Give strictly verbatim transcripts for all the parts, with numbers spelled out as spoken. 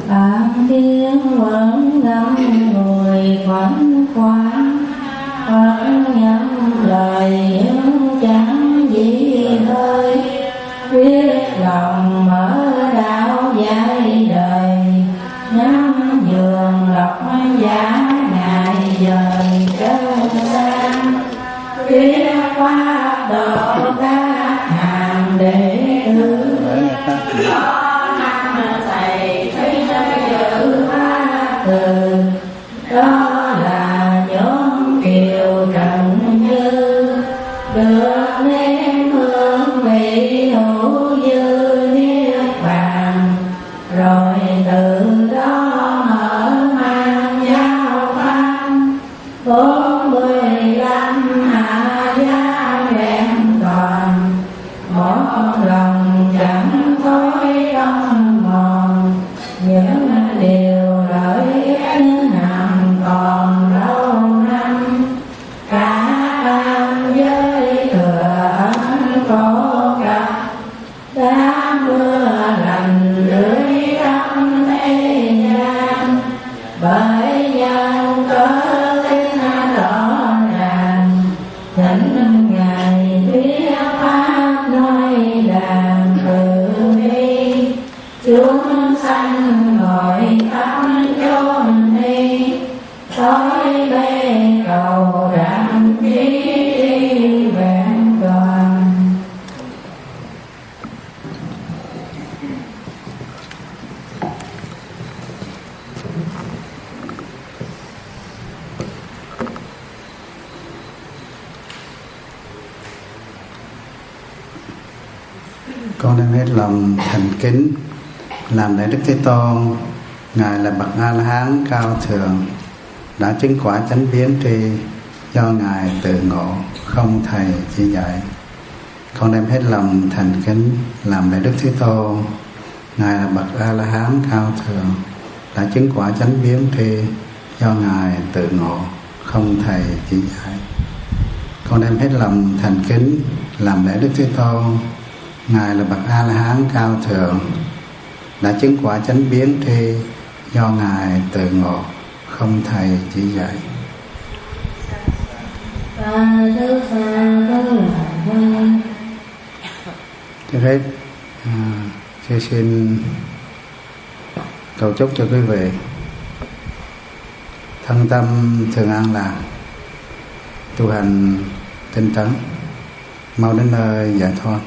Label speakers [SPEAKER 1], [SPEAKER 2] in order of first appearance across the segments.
[SPEAKER 1] Tạng thiên vẫn ngâm người khoảnh khoáng, Phật nhận lời nhưng chẳng gì hơi, quyết lòng mở đạo dạy đời, nhắm giường lọc giả ngày dời trên sang, quyết pháp độ các hàng đệ tử. Thầy thấy giữ pháp từ, đó là nhóm kiều trần như, được nếm hương vị hữu dư niết bàn, rồi từ đó mở mang giáo pháp. Bốn mươi lăm hạ gia vẹn toàn, một lòng chẳng thối đông mòn, những điều lợi ích nằm còn lâu năm. Cả tam giới thừa ẩn khổ gặp, đã mưa lành lưới tâm thế gian, bởi nhân có tính rõ ràng, thỉnh ngài thuyết pháp nói đàn từ bi. Chúng sanh ngồi khắp chốn đi, tối bê cầu rạng trí đi vẹn toàn.
[SPEAKER 2] Con đem hết lòng thành kính làm lễ Đức Thế Tôn. Ngài là bậc A La Hán cao thượng, đã chứng quả chánh biến tri, do Ngài tự ngộ, không thầy chỉ dạy. Con đem hết lòng thành kính làm lễ Đức Thế Tôn. Ngài là bậc A La Hán cao thượng, đã chứng quả chánh biến tri, do Ngài tự ngộ, không thầy chỉ dạy. Con đem hết lòng thành kính làm lễ Đức Thế Tôn. Ngài là bậc A La Hán cao thượng, đã chứng quả chánh biến tri, do Ngài tự ngộ, không thầy chỉ dạy. Trước hết, à, tôi xin cầu chúc cho quý vị thân tâm thường an lạc, tu hành tinh tấn, mau đến nơi giải thoát.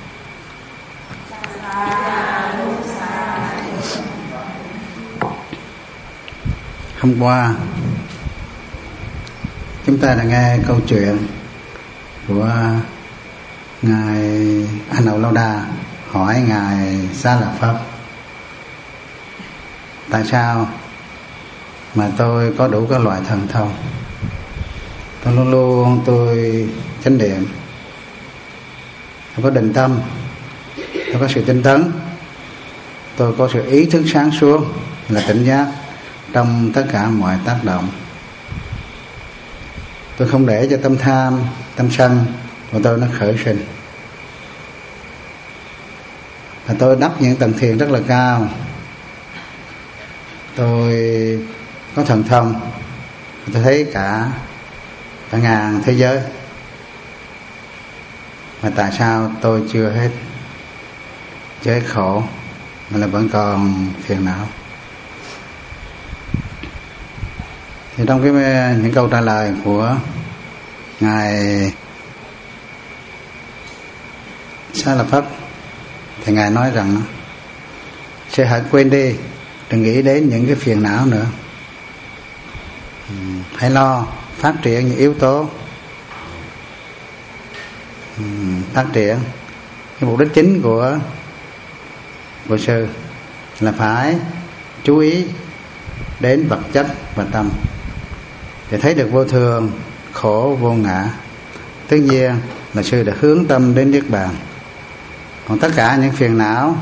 [SPEAKER 2] Hôm qua chúng ta đã nghe câu chuyện của ngài Anuruddha hỏi ngài Xá Lợi Phất: tại sao mà tôi có đủ các loại thần thông, tôi luôn luôn tôi chánh niệm, tôi có định tâm, tôi có sự tinh tấn, tôi có sự ý thức sáng suốt là tỉnh giác trong tất cả mọi tác động, tôi không để cho tâm tham, tâm sân của tôi nó khởi sinh, và tôi đắp những tầng thiền rất là cao, tôi có thần thông, tôi thấy cả cả ngàn thế giới, mà tại sao tôi chưa hết chưa hết khổ mà là vẫn còn phiền não? Thì trong cái những câu trả lời của ngài Xá Lợi Phất thì ngài nói rằng sẽ hãy quên đi, đừng nghĩ đến những cái phiền não nữa, hãy lo phát triển những yếu tố phát triển. Cái mục đích chính của của sư là phải chú ý đến vật chất và tâm để thấy được vô thường, khổ, vô ngã. Tất nhiên là sư đã hướng tâm đến Niết Bàn, còn tất cả những phiền não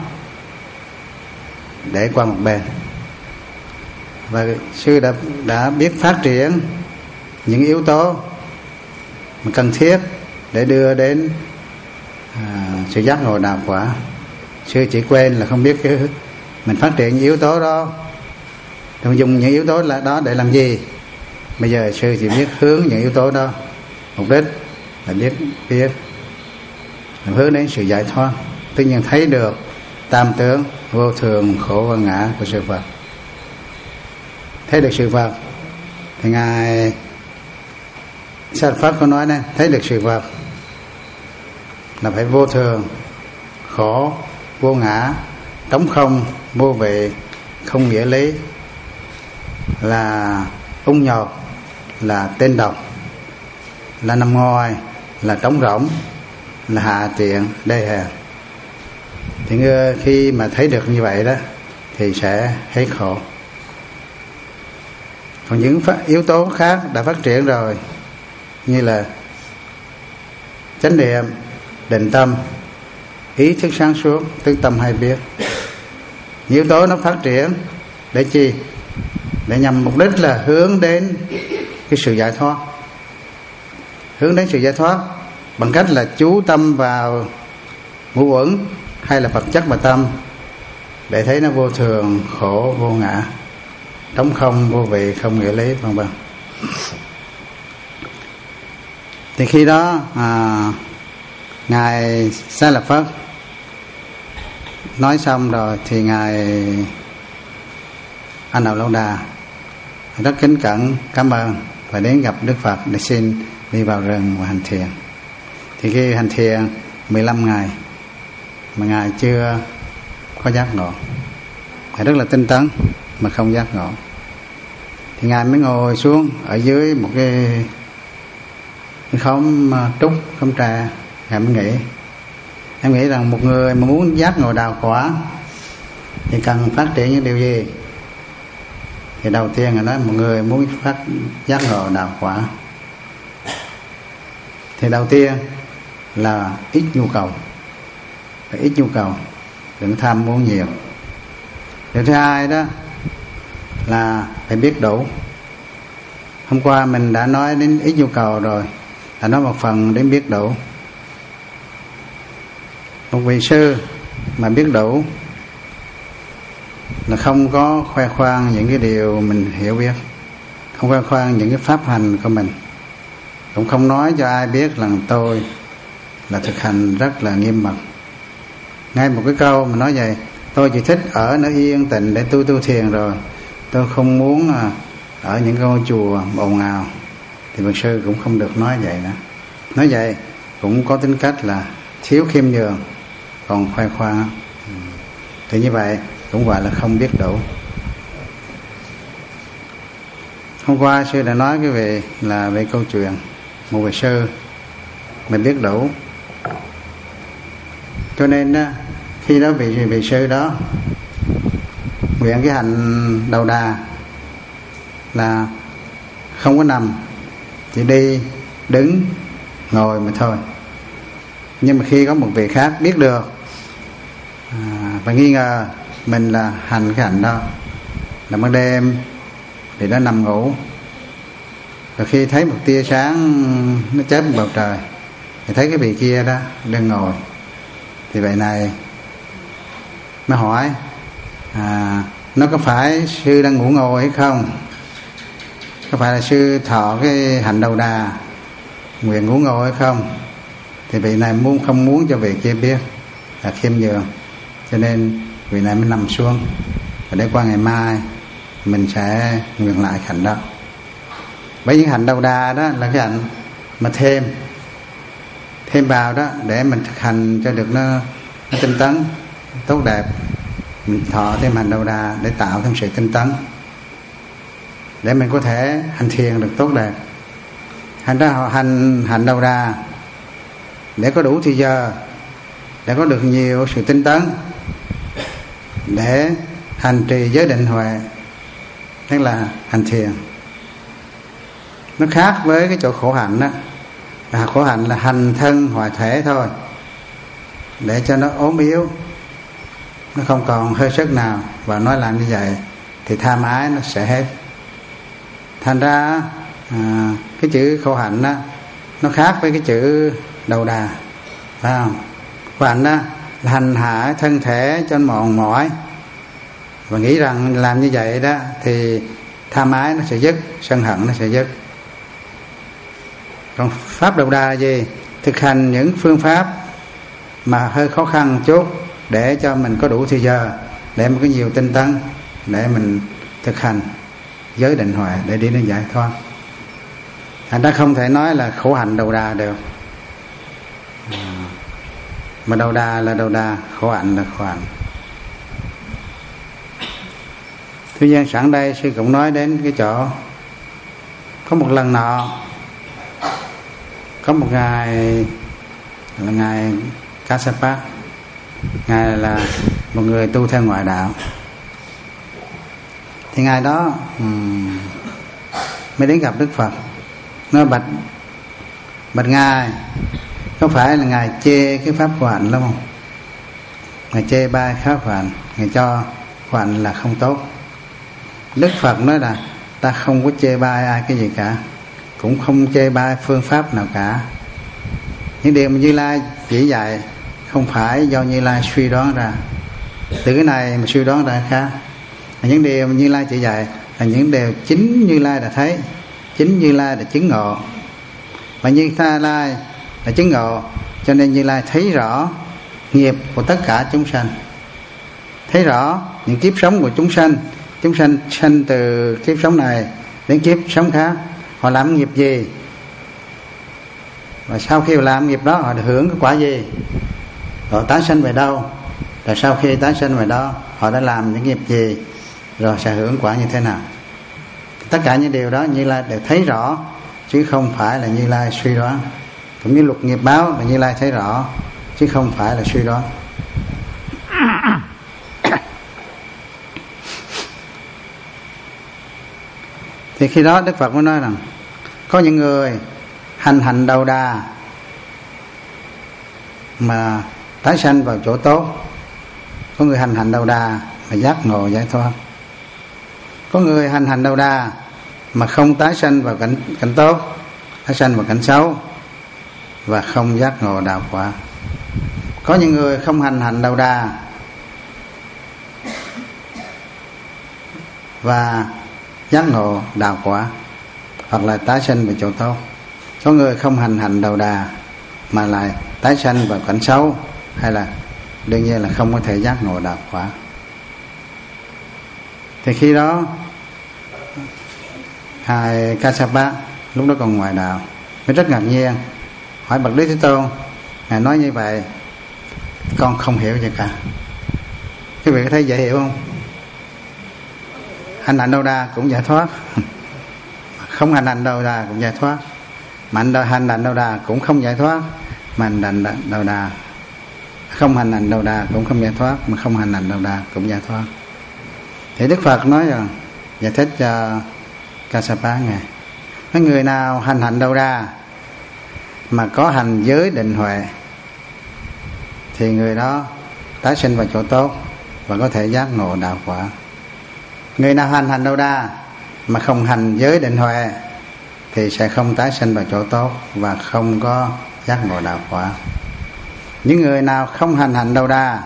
[SPEAKER 2] để qua một bên. Và sư đã, đã biết phát triển những yếu tố mà cần thiết để đưa đến à, sự giác ngộ đạo quả. Sư chỉ quên là không biết cái mình phát triển những yếu tố đó Đừng dùng những yếu tố là đó để làm gì. Bây giờ sư chỉ biết hướng những yếu tố đó, mục đích là biết biết là hướng đến sự giải thoát, tự nhiên thấy được tam tướng vô thường khổ và ngã của sự vật. Thấy được sự vật thì ngài Sa Pháp có nói đây, thấy được sự vật là phải vô thường, khổ, vô ngã, trống không, vô vị, không nghĩa lý, là ung nhọt, là tên độc, là nằm ngoài, là trống rỗng, là hạ tiện, đê hèn. Thì khi mà thấy được như vậy đó thì sẽ thấy khổ. Còn những yếu tố khác đã phát triển rồi, như là chánh niệm, định tâm, ý thức sáng suốt, tức tâm hay biết, yếu tố nó phát triển để chi? Để nhằm mục đích là hướng đến cái sự giải thoát. Hướng đến sự giải thoát bằng cách là chú tâm vào ngũ uẩn hay là vật chất và tâm, để thấy nó vô thường, khổ, vô ngã, trống không, vô vị, không nghĩa lý, vân vân. Thì khi đó à, ngài Sa Lợi Phất nói xong rồi thì ngài A Nan Lâu Đà rất kính cẩn cảm ơn và đến gặp Đức Phật để xin đi vào rừng và hành thiền. Thì khi hành thiền mười lăm ngày mà ngài chưa có giác ngộ, ngài rất là tinh tấn mà không giác ngộ, thì ngài mới ngồi xuống ở dưới một cái cái khóm trúc, khóm trà. Ngài mới nghĩ, em nghĩ rằng một người mà muốn giác ngộ đạo quả thì cần phát triển những điều gì? Thì đầu tiên là nói một người muốn phát giác ngộ đạo quả thì đầu tiên là ít nhu cầu, phải ít nhu cầu, đừng tham muốn nhiều. Điều thứ hai đó là phải biết đủ. Hôm qua mình đã nói đến ít nhu cầu rồi, đã nói một phần đến biết đủ. Một vị sư mà biết đủ là không có khoe khoang những cái điều mình hiểu biết, không khoe khoang những cái pháp hành của mình, cũng không nói cho ai biết rằng tôi là thực hành rất là nghiêm mật. Ngay một cái câu mà nói vậy, tôi chỉ thích ở nơi yên tịnh để tu tu thiền rồi, tôi không muốn ở những ngôi chùa ồn ào, thì bậc sư cũng không được nói vậy nữa. Nói vậy cũng có tính cách là thiếu khiêm nhường, còn khoe khoang thì như vậy cũng gọi là không biết đủ. Hôm qua sư đã nói cái về là về câu chuyện một vị sư mình biết đủ, cho nên đó, khi đó vị vị sư đó nguyện cái hành đầu đà là không có nằm, chỉ đi đứng ngồi mà thôi. Nhưng mà khi có một vị khác biết được à, và nghi ngờ mình là hành cái hành đó, là ban đêm thì nó nằm ngủ, và khi thấy một tia sáng nó chớp vào trời thì thấy cái vị kia đó đang ngồi, thì vậy này mới hỏi à, nó có phải sư đang ngủ ngồi hay không? Có phải là sư thọ cái hành đầu đà nguyện ngủ ngồi hay không? Thì vị này muốn không muốn cho vị kia biết là khiêm nhường, cho nên vị này mới nằm xuống, và để qua ngày mai mình sẽ nguyện lại hành đó. Với những hành đầu đà đó là cái hành mà thêm thêm vào đó để mình thực hành cho được nó, nó tinh tấn tốt đẹp. Mình thọ thêm hành đầu đà để tạo thêm sự tinh tấn, để mình có thể hành thiền được tốt đẹp. Hành ra hành hành đầu đà để có đủ thời giờ, để có được nhiều sự tinh tấn, để hành trì giới định huệ, tức là hành thiền. Nó khác với cái chỗ khổ hạnh đó, là khổ hạnh là hành thân hoại thể thôi, để cho nó ốm yếu, nó không còn hơi sức nào, và nói làm như vậy thì tham ái nó sẽ hết. Thành ra à, cái chữ khổ hạnh đó nó khác với cái chữ đầu đà, phải không? Khổ hạnh đó là hành hạ thân thể cho mòn mỏi, và nghĩ rằng làm như vậy đó thì tham ái nó sẽ dứt, sân hận nó sẽ dứt. Còn pháp Đầu Đà là gì? Thực hành những phương pháp mà hơi khó khăn chút để cho mình có đủ thời giờ, để mình có nhiều tinh tấn, để mình thực hành giới định huệ để đi đến giải thoát. Thành ra không thể nói là khổ hạnh Đầu Đà được. Mà Đầu Đà là Đầu Đà, khổ hạnh là khổ hạnh. Tuy nhiên sẵn đây sư cũng nói đến cái chỗ có một lần nọ, có một ngài là ngài Kassapa, ngài là một người tu theo ngoại đạo. Thì ngài đó um, mới đến gặp Đức Phật, nói bạch bạch ngài, có phải là ngài chê cái pháp của hạnh lắm không? Ngài chê bai pháp của hạnh, ngài cho của hạnh là không tốt. Đức Phật nói là ta không có chê bai ai cái gì cả, cũng không chê bai phương pháp nào cả. Những điều mà Như Lai chỉ dạy không phải do Như Lai suy đoán ra, từ cái này mà suy đoán ra khác. Những điều mà Như Lai chỉ dạy là những điều chính Như Lai đã thấy, chính Như Lai đã chứng ngộ. Và Như Lai đã chứng ngộ, cho nên Như Lai thấy rõ nghiệp của tất cả chúng sanh, thấy rõ những kiếp sống của chúng sanh. Chúng sanh sanh từ kiếp sống này đến kiếp sống khác, họ làm nghiệp gì, và sau khi làm nghiệp đó họ được hưởng cái quả gì, họ tái sanh về đâu, rồi sau khi tái sanh về đó họ đã làm những nghiệp gì, rồi sẽ hưởng quả như thế nào. Tất cả những điều đó Như Lai đều thấy rõ, chứ không phải là Như Lai suy đoán. Cũng như luật nghiệp báo là Như Lai thấy rõ, chứ không phải là suy đoán. Thì khi đó Đức Phật mới nói rằng có những người hành hành Đầu Đà mà tái sanh vào chỗ tốt, có người hành hành Đầu Đà mà giác ngộ giải thoát, có người hành hành Đầu Đà mà không tái sanh vào cảnh cảnh tốt, tái sanh vào cảnh xấu và không giác ngộ đạo quả. Có những người không hành hành Đầu Đà và giác ngộ đạo quả, hoặc là tái sanh vào chỗ tốt. Có người không hành hành Đầu Đà mà lại tái sanh vào cảnh xấu, hay là đương nhiên là không có thể giác ngộ đạo quả. Thì khi đó ngài Kassapa lúc đó còn ngoại đạo mới rất ngạc nhiên, hỏi bậc Đức Thế Tôn, ngài nói như vậy con không hiểu gì cả. Quý vị có thấy dễ hiểu không? Hành hành Đầu Đà cũng giải thoát, không hành hành Đầu Đà cũng giải thoát, mà hành hành Đầu Đà cũng không giải thoát, mà hành hành Đầu Đà không hành hành Đầu Đà cũng không giải thoát, mà không hành hành Đầu Đà cũng giải thoát. Thì Đức Phật nói rằng giải thích cho Kassapa ngài, cái người nào hành hành Đầu Đà mà có hành giới định huệ thì người đó tái sinh vào chỗ tốt và có thể giác ngộ đạo quả. Người nào hành hành Đầu Đà mà không hành giới định huệ thì sẽ không tái sinh vào chỗ tốt và không có giác ngộ đạo quả. Những người nào không hành hành Đầu Đà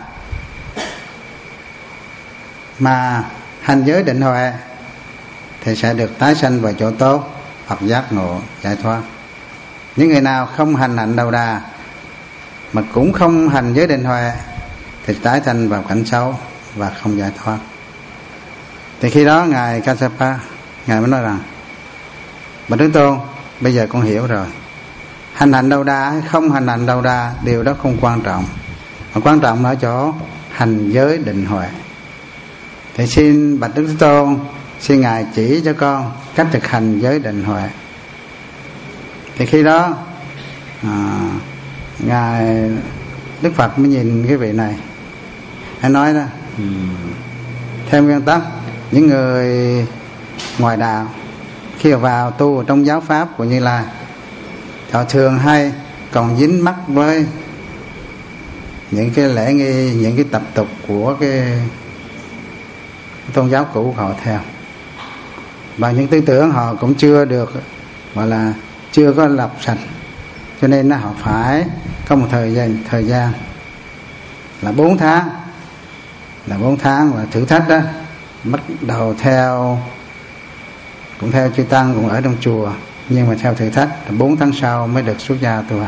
[SPEAKER 2] mà hành giới định huệ thì sẽ được tái sanh vào chỗ tốt hoặc giác ngộ giải thoát. Những người nào không hành hành Đầu Đà mà cũng không hành giới định huệ thì tái sanh vào cảnh xấu và không giải thoát. Thì khi đó ngài Kassapa ngài mới nói rằng bạch Đức Tôn, bây giờ con hiểu rồi, hành hành Đầu Đà hay không hành hành Đầu Đà điều đó không quan trọng, mà quan trọng ở chỗ hành giới định huệ. Thì xin bạch Đức Thế Tôn, xin ngài chỉ cho con cách thực hành giới định huệ. Thì khi đó à, ngài Đức Phật mới nhìn cái vị này, hãy nói đó, theo nguyên tắc những người ngoài đạo khi vào tu ở trong giáo pháp của Như Lai, họ thường hay còn dính mắc với những cái lễ nghi, những cái tập tục của cái tôn giáo cũ của họ theo, và những tư tưởng họ cũng chưa được, gọi là chưa có lọc sạch, cho nên họ phải có một thời gian thời gian là bốn tháng là bốn tháng là thử thách đó, bắt đầu theo cũng theo chư tăng, cũng ở trong chùa, nhưng mà theo thử thách, bốn tháng sau mới được xuất gia tu hành.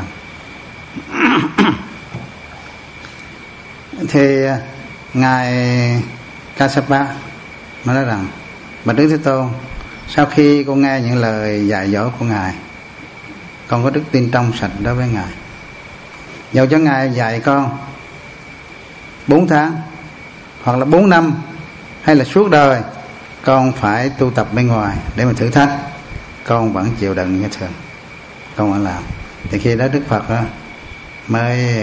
[SPEAKER 2] Thì ngài Kassapa mới nói rằng: bạch Đức Thế Tôn, sau khi con nghe những lời dạy dỗ của ngài, con có đức tin trong sạch đối với ngài. Dẫu cho ngài dạy con bốn tháng hoặc là bốn năm hay là suốt đời, con phải tu tập bên ngoài để mà thử thách, con vẫn chịu đựng như thường, con vẫn làm. Thì khi đó Đức Phật đó mới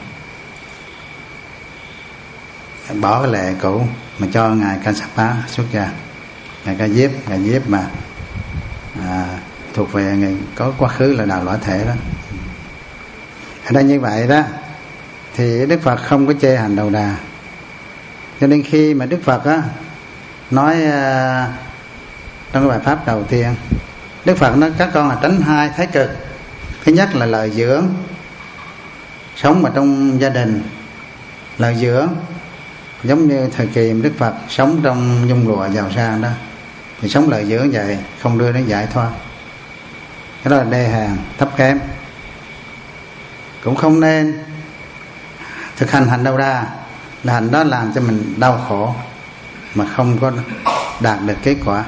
[SPEAKER 2] bỏ cái lệ cũ mà cho ngài Kassapa xuất gia. Ngài Ca Diếp, ngài Diếp mà à, thuộc về ngài có quá khứ là Đào Lõa Thể đó. Ở đây như vậy đó thì Đức Phật không có chê hành đầu đà. Cho nên khi mà Đức Phật á nói uh, trong cái bài pháp đầu tiên, Đức Phật nói các con là tránh hai thái cực. Thứ nhất là lời dưỡng, sống mà trong gia đình, lời dưỡng giống như thời kỳ Đức Phật sống trong nhung lụa giàu sang đó, thì sống lời dưỡng vậy, không đưa đến giải thoát. Cái đó là đê hèn, thấp kém. Cũng không nên thực hành hành đầu đà, là hành đó làm cho mình đau khổ mà không có đạt được kết quả.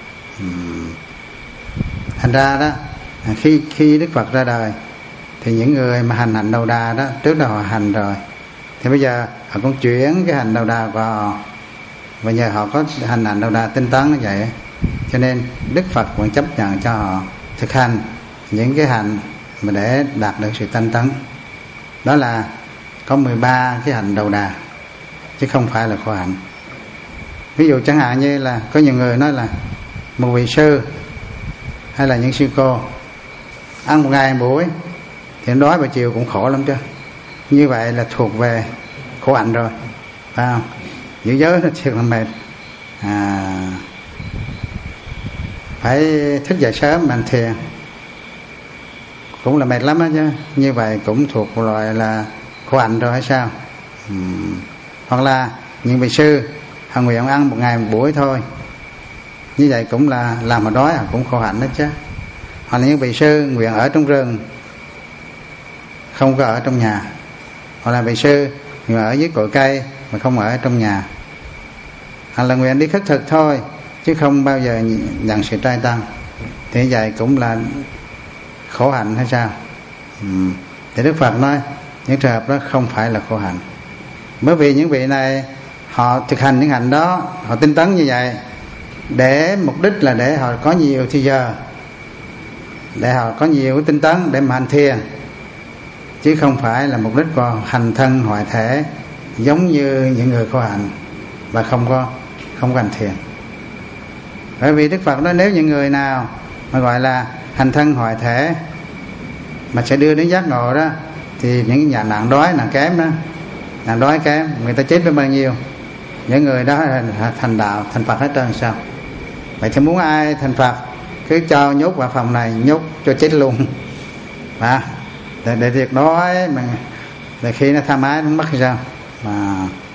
[SPEAKER 2] Thành ra đó, khi khi Đức Phật ra đời thì những người mà hành hành đầu đà đó, trước đó họ hành rồi, thì bây giờ họ cũng chuyển cái hành đầu đà vào, và nhờ họ có hành hành đầu đà tinh tấn như vậy, cho nên Đức Phật vẫn chấp nhận cho họ thực hành những cái hành mà để đạt được sự tinh tấn. Đó là có mười ba cái hành đầu đà, chứ không phải là khổ hạnh. Ví dụ chẳng hạn như là có nhiều người nói là một vị sư hay là những sư cô ăn một ngày một buổi thì đói buổi chiều cũng khổ lắm chứ. Như vậy là thuộc về khổ hạnh rồi, phải không? Giữ giới nó thiệt là mệt, à, phải thức dậy sớm mà thiền cũng là mệt lắm đó chứ. Như vậy cũng thuộc loại là khổ hạnh rồi hay sao? uhm. Hoặc là những vị sư họ nguyện ăn một ngày một buổi thôi, như vậy cũng là làm mà đói, cũng khổ hạnh đó chứ. Hoặc là những vị sư nguyện ở trong rừng, không có ở trong nhà. Hoặc là vị sư nguyện ở dưới cội cây mà không ở trong nhà. Hoặc là nguyện đi khất thực thôi, chứ không bao giờ nhận sự trai tăng, thì vậy cũng là khổ hạnh hay sao? Ừ. Thì Đức Phật nói những trường hợp đó không phải là khổ hạnh, bởi vì những vị này họ thực hành những hành đó, họ tinh tấn như vậy để mục đích là để họ có nhiều thời giờ, để họ có nhiều tinh tấn để mà hành thiền, chứ không phải là mục đích của hành thân hoại thể giống như những người khổ hạnh và không có không có hành thiền. Bởi vì Đức Phật nói nếu những người nào mà gọi là hành thân hoại thể mà sẽ đưa đến giác ngộ đó, thì những nhà nạn đói, nạn kém đó, nạn đói kém, người ta chết với bao nhiêu, những người đó thành đạo, thành Phật hết trơn sao? Vậy thì muốn ai thành Phật cứ cho nhốt vào phòng này, nhốt cho chết luôn, à, để, để việc đói mà để khi nó tham ái nó mất hay sao? Mà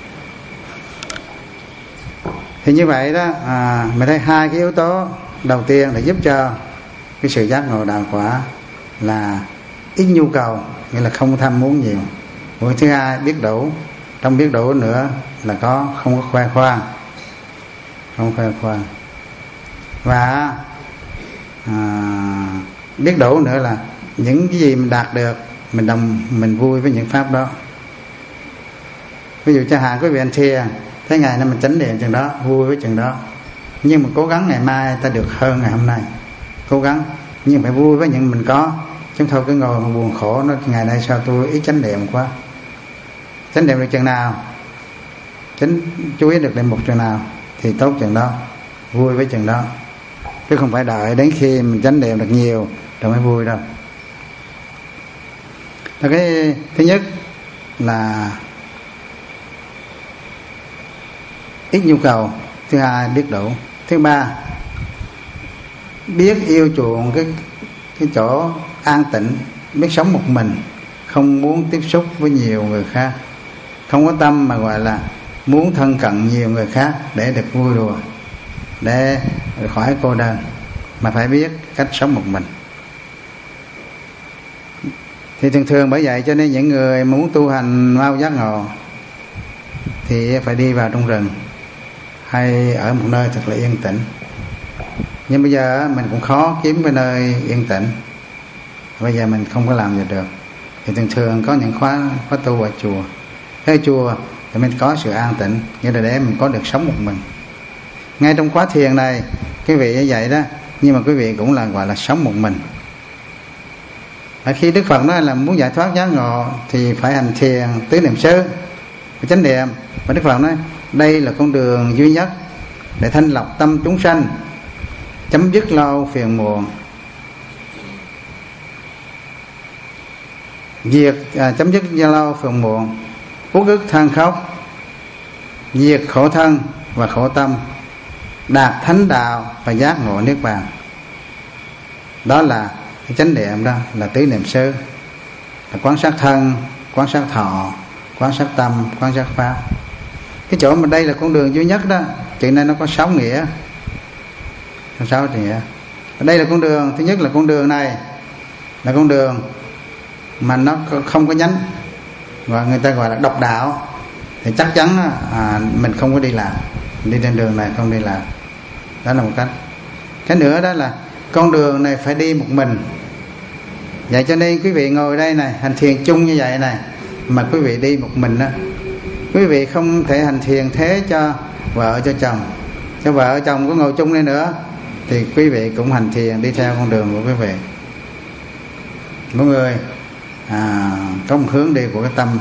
[SPEAKER 2] thì như vậy đó, à, mình thấy hai cái yếu tố đầu tiên để giúp cho cái sự giác ngộ đạo quả là ít nhu cầu, nghĩa là không tham muốn nhiều. Mũi thứ hai biết đủ, trong biết đủ nữa là có không có khoe khoang, không khoe khoang, và à, biết đủ nữa là những cái gì mình đạt được mình đồng mình vui với những pháp đó. Ví dụ chẳng hạn quý vị anh thiền, thế ngày nay mình chánh niệm chừng đó, vui với chừng đó, nhưng mà cố gắng ngày mai ta được hơn ngày hôm nay, cố gắng nhưng phải vui với những mình có, chứ thôi cứ ngồi mà buồn khổ nó ngày nay sao tôi ít chánh niệm quá. Chánh niệm được chừng nào, chánh chú ý được đến một chừng nào thì tốt chừng đó, vui với chừng đó, chứ không phải đợi đến khi mình chánh niệm được nhiều rồi mới vui đâu. Và cái thứ nhất là ít nhu cầu, thứ hai biết đủ, thứ ba biết yêu chuộng cái cái chỗ an tịnh, biết sống một mình, không muốn tiếp xúc với nhiều người khác, không có tâm mà gọi là muốn thân cận nhiều người khác để được vui đùa, để khỏi cô đơn, mà phải biết cách sống một mình. Thì thường thường bởi vậy cho nên những người muốn tu hành mau giác ngộ thì phải đi vào trong rừng hay ở một nơi thật là yên tĩnh. Nhưng bây giờ mình cũng khó kiếm cái nơi yên tĩnh, bây giờ mình không có làm gì được. Thì thường thường có những khóa khóa tu ở chùa. Ở chùa thì mình có sự an tĩnh, như là để mình có được sống một mình. Ngay trong khóa thiền này quý vị như vậy đó, nhưng mà quý vị cũng là gọi là sống một mình. Ở khi Đức Phật nói là muốn giải thoát giác ngộ thì phải hành thiền tứ niệm xứ, phải chánh niệm. Và Đức Phật nói đây là con đường duy nhất để thanh lọc tâm chúng sanh, chấm dứt lo âu phiền muộn, diệt à, chấm dứt lo âu phiền muộn, uất ức than khóc, diệt khổ thân và khổ tâm, đạt thánh đạo và giác ngộ niết bàn. Đó là cái chánh niệm, đó là tứ niệm xứ, là quán sát thân, quán sát thọ, quán sát tâm, quán sát pháp. Cái chỗ mà đây là con đường duy nhất đó, chuyện này nó có sáu nghĩa. Sáu nghĩa. Đây là con đường, thứ nhất là con đường này là con đường mà nó không có nhánh, và người ta gọi là độc đạo. Thì chắc chắn à, mình không có đi làm, đi trên đường này không đi làm. Đó là một cách. Cái nữa đó là con đường này phải đi một mình. Vậy cho nên quý vị ngồi đây này, hành thiền chung như vậy này, mà quý vị đi một mình đó, quý vị không thể hành thiền thế cho vợ cho chồng. Cho vợ chồng có ngồi chung đây nữa thì quý vị cũng hành thiền đi theo con đường của quý vị. Mỗi người à, có một hướng đi của cái tâm,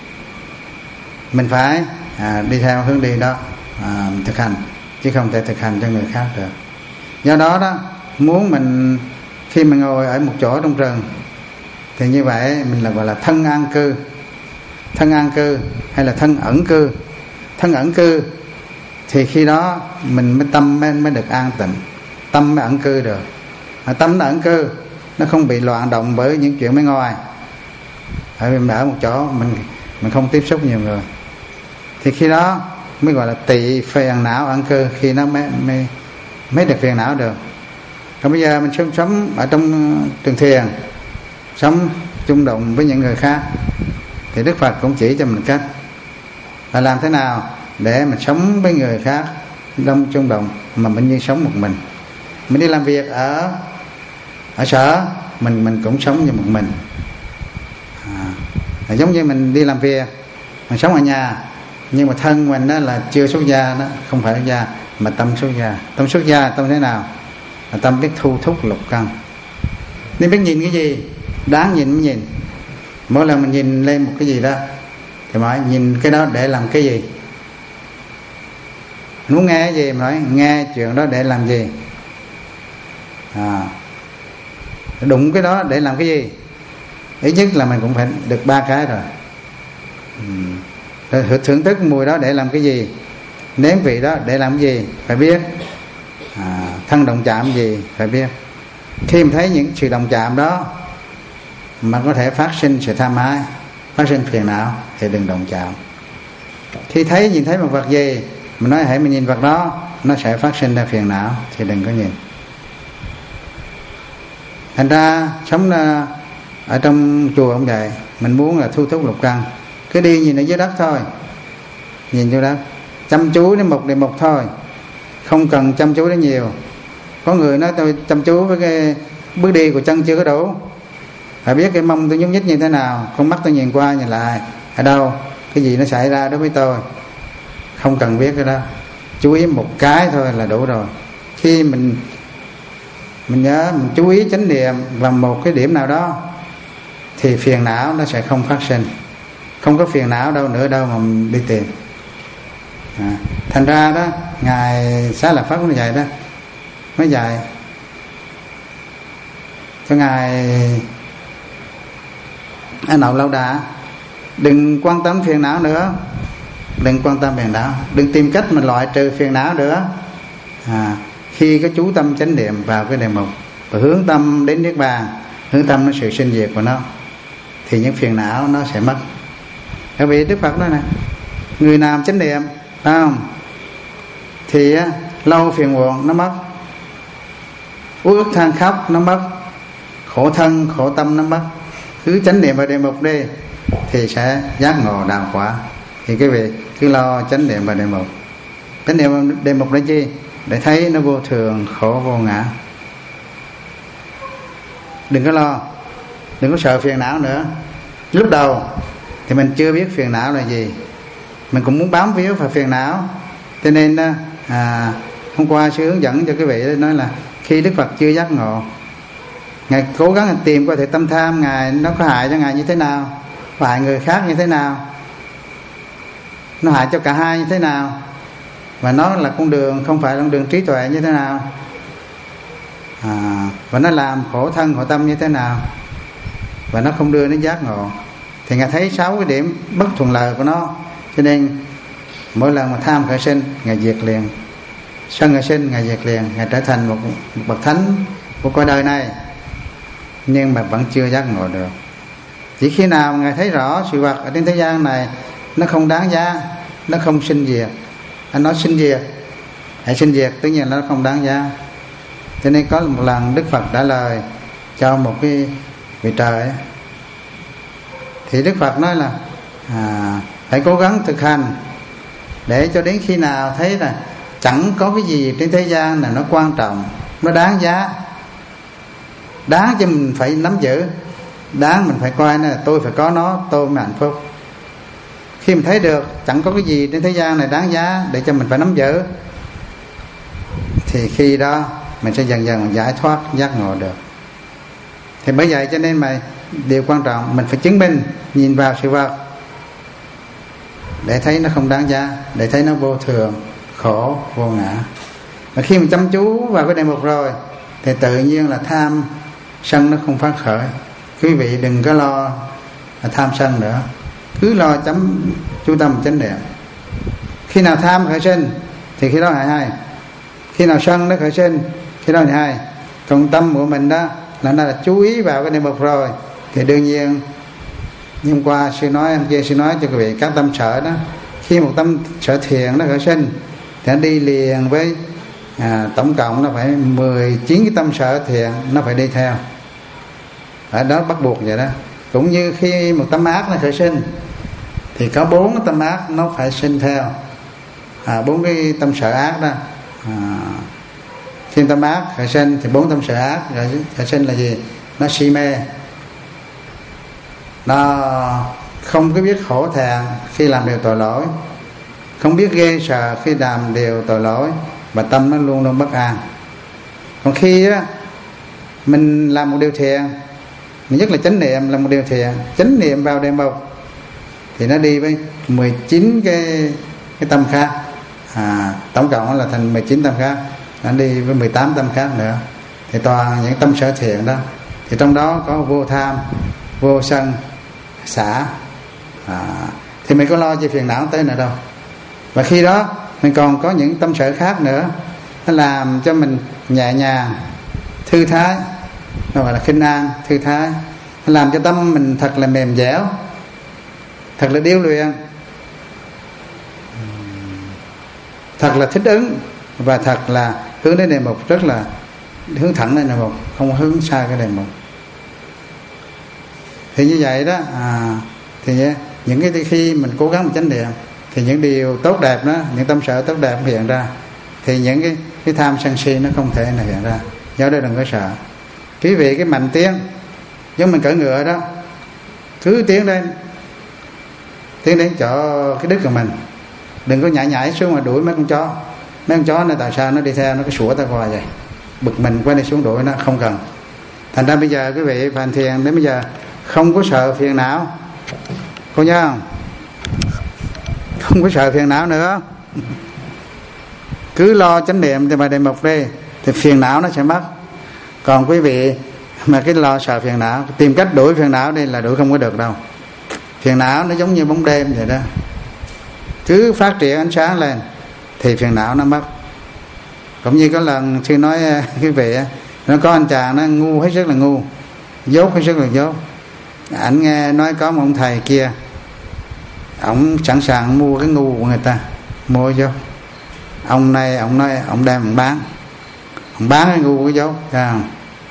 [SPEAKER 2] mình phải à, đi theo hướng đi đó à, thực hành, chứ không thể thực hành cho người khác được. Do đó đó, muốn mình khi mình ngồi ở một chỗ trong rừng thì như vậy mình là gọi là thân an cư. Thân an cư hay là thân ẩn cư. Thân ẩn cư thì khi đó mình mới tâm mới, mới được an tịnh, tâm mới ẩn cư được. Mà tâm nó ẩn cư, nó không bị loạn động bởi những chuyện bên ngoài. Ở mình ở một chỗ mình mình không tiếp xúc nhiều người, thì khi đó mới gọi là tị phiền não ẩn cư, khi nó mới mới mới được phiền não được. Còn bây giờ mình sống sống ở trong trường thiền, sống chung động với những người khác, thì Đức Phật cũng chỉ cho mình cách là làm thế nào để mình sống với người khác đông chung động mà mình như sống một mình. Mình đi làm việc ở ở sở, mình mình cũng sống như một mình. À, giống như mình đi làm việc, mình sống ở nhà, nhưng mà thân mình đó là chưa xuất gia, đó không phải xuất gia mà tâm xuất gia. Tâm xuất gia tâm thế nào? Là tâm biết thu thúc lục căn, nên biết nhìn cái gì đáng nhìn mới nhìn. Mỗi lần mình nhìn lên một cái gì đó thì nói nhìn cái đó để làm cái gì. Muốn nghe cái gì mà nói nghe chuyện đó để làm gì. À, đụng cái đó để làm cái gì. Ít nhất là mình cũng phải được ba cái rồi. Ừ. Rồi thưởng thức mùi đó để làm cái gì, nếm vị đó để làm cái gì phải biết. À, thân động chạm gì phải biết. Khi mình thấy những sự động chạm đó mà có thể phát sinh sự tham ái, phát sinh phiền não thì đừng động chạm. Khi thấy nhìn thấy một vật gì mình nói hãy mình nhìn vật đó, nó sẽ phát sinh ra phiền não thì đừng có nhìn. Thành ra sống ở trong chùa cũng vậy, mình muốn là thu thúc lục căn, cứ đi nhìn ở dưới đất thôi, nhìn vô đất, chăm chú đến một đề mục thôi, không cần chăm chú đến nhiều. Có người nói tôi chăm chú với cái bước đi của chân chưa có đủ, phải biết cái mông tôi nhúc nhích như thế nào, con mắt tôi nhìn qua nhìn lại ở đâu, cái gì nó xảy ra đối với tôi. Không cần biết cái đó, chú ý một cái thôi là đủ rồi. Khi mình mình nhớ mình chú ý chánh niệm vào một cái điểm nào đó thì phiền não nó sẽ không phát sinh. Không có phiền não đâu nữa đâu mà mình đi tìm. À, thành ra đó ngài Xá Lợi Phất cũng vậy đó, mới dạy cho ngài A Nậu Lâu Đà đừng quan tâm phiền não nữa, đừng quan tâm phiền não, đừng tìm cách mình loại trừ phiền não nữa. À, khi có chú tâm chánh niệm vào cái đề mục và hướng tâm đến niết bàn, hướng tâm đến sự sinh diệt của nó, thì những phiền não nó sẽ mất. Bởi vì Đức Phật nói này, Người nào chánh niệm, phải không, thì lâu phiền muộn nó mất, uất ức than khóc nó mất, khổ thân khổ tâm nó mất. Cứ chánh niệm vào đề mục đi thì sẽ giác ngộ đạo quả. Thì quý vị cứ lo chánh niệm vào đề mục. Chánh niệm vào đề mục để chi? Để thấy nó vô thường, khổ vô ngã. Đừng có lo, đừng có sợ phiền não nữa. Lúc đầu thì mình chưa biết phiền não là gì, mình cũng muốn bám víu vào phiền não. Cho nên à, hôm qua sư hướng dẫn cho quý vị nói là khi Đức Phật chưa giác ngộ, Ngài cố gắng tìm coi thể tâm tham Ngài nó có hại cho Ngài như thế nào, có hại người khác như thế nào, nó hại cho cả hai như thế nào, và nó là con đường không phải là con đường trí tuệ như thế nào, à, và nó làm khổ thân khổ tâm như thế nào, và nó không đưa đến giác ngộ. Thì Ngài thấy sáu cái điểm bất thuận lợi của nó, cho nên mỗi lần mà tham khởi sinh Ngài diệt liền, sân khởi sinh Ngài diệt liền, Ngài trở thành một, một bậc thánh của cõi đời này. Nhưng mà vẫn chưa giác ngộ được. Chỉ khi nào Ngài thấy rõ sự vật ở trên thế gian này nó không đáng giá, nó không sinh diệt. Anh nói sinh diệt, hãy sinh diệt, tất nhiên nó không đáng giá. Cho nên có một lần Đức Phật trả lời cho một cái vị trời ấy, thì Đức Phật nói là à, phải cố gắng thực hành để cho đến khi nào thấy là chẳng có cái gì trên thế gian là nó quan trọng, nó đáng giá, đáng cho mình phải nắm giữ, đáng mình phải coi là tôi phải có nó tôi mới hạnh phúc. Khi mình thấy được chẳng có cái gì trên thế gian này đáng giá để cho mình phải nắm giữ, thì khi đó mình sẽ dần dần giải thoát giác ngộ được. Thì bởi vậy cho nên mà điều quan trọng mình phải chứng minh, nhìn vào sự vật để thấy nó không đáng giá, để thấy nó vô thường, khổ, vô ngã. Mà khi mình chăm chú vào cái đề mục rồi thì tự nhiên là tham sân nó không phát khởi. Quý vị đừng có lo là tham sân nữa, cứ lo chấm chú tâm chánh niệm. Khi nào tham khởi sinh thì khi đó hại hay, khi nào sân nó khởi sinh khi đó hại hay. Còn tâm của mình đó là nó là chú ý vào cái đề mục rồi thì đương nhiên, hôm qua sư nói, hôm kia sư nói cho quý vị các tâm sở đó, khi một tâm sở thiện nó khởi sinh thì nó đi liền với à, tổng cộng nó phải mười chín cái tâm sở thiện nó phải đi theo. Ở đó bắt buộc vậy đó. Cũng như khi một tâm ác nó khởi sinh thì có bốn cái tâm ác nó phải sinh theo, à, bốn cái tâm sở ác đó. À, khi tâm ác khởi sinh thì bốn tâm sở ác khởi sinh là gì? Nó si mê, nó không có biết khổ thẹn khi làm điều tội lỗi, không biết ghê sợ khi làm điều tội lỗi, và tâm nó luôn luôn bất an. Còn khi á, mình làm một điều thiện, nhất là chánh niệm là một điều thiện, chánh niệm vào đề mục thì nó đi với mười chín cái, cái tâm khác, à, tổng cộng là thành mười chín tâm khác, nó đi với mười tám tâm khác nữa. Thì toàn những tâm sở thiện đó, thì trong đó có vô tham, vô sân, xả, à, thì mình có lo gì phiền não tới nữa đâu. Và khi đó mình còn có những tâm sở khác nữa, nó làm cho mình nhẹ nhàng, thư thái, nó gọi là khinh an, thư thái, nó làm cho tâm mình thật là mềm dẻo, thật là điêu luyện, thật là thích ứng, và thật là hướng đến đề mục, rất là hướng thẳng đến đề mục, không hướng sai cái đề mục. Thì như vậy đó, à, thì những cái khi mình cố gắng mình chánh niệm thì những điều tốt đẹp đó, những tâm sở tốt đẹp hiện ra, thì những cái, cái tham sân si nó không thể nào hiện ra. Do đó đừng có sợ. Quý vị cái mạnh tiến, giống mình cưỡi ngựa đó, cứ tiến lên, tiến đến chỗ cái đích của mình, đừng có nhảy nhảy xuống mà đuổi mấy con chó. Mấy con chó này tại sao nó đi theo, nó cứ sủa ta qua vậy, bực mình quay đi xuống đuổi nó, không cần. Thành ra bây giờ quý vị hành thiền đến bây giờ không có sợ phiền não, cô nhớ không? Không có sợ phiền não nữa, cứ lo chánh niệm thì bài đề mục đi thì phiền não nó sẽ mất. Còn quý vị mà cái lo sợ phiền não, tìm cách đuổi phiền não đi là đuổi không có được đâu. Phiền não nó giống như bóng đêm vậy đó, cứ phát triển ánh sáng lên thì phiền não nó mất. Cũng như có lần sư nói quý vị, nó có anh chàng nó ngu hết sức là ngu, dốt hết sức là dốt. Ảnh nghe nói có một ông thầy kia Ông sẵn sàng mua cái ngu của người ta, mua vô. Ông này ông nói ông đem ông bán, ông bán cái ngu của dốt, thấy không?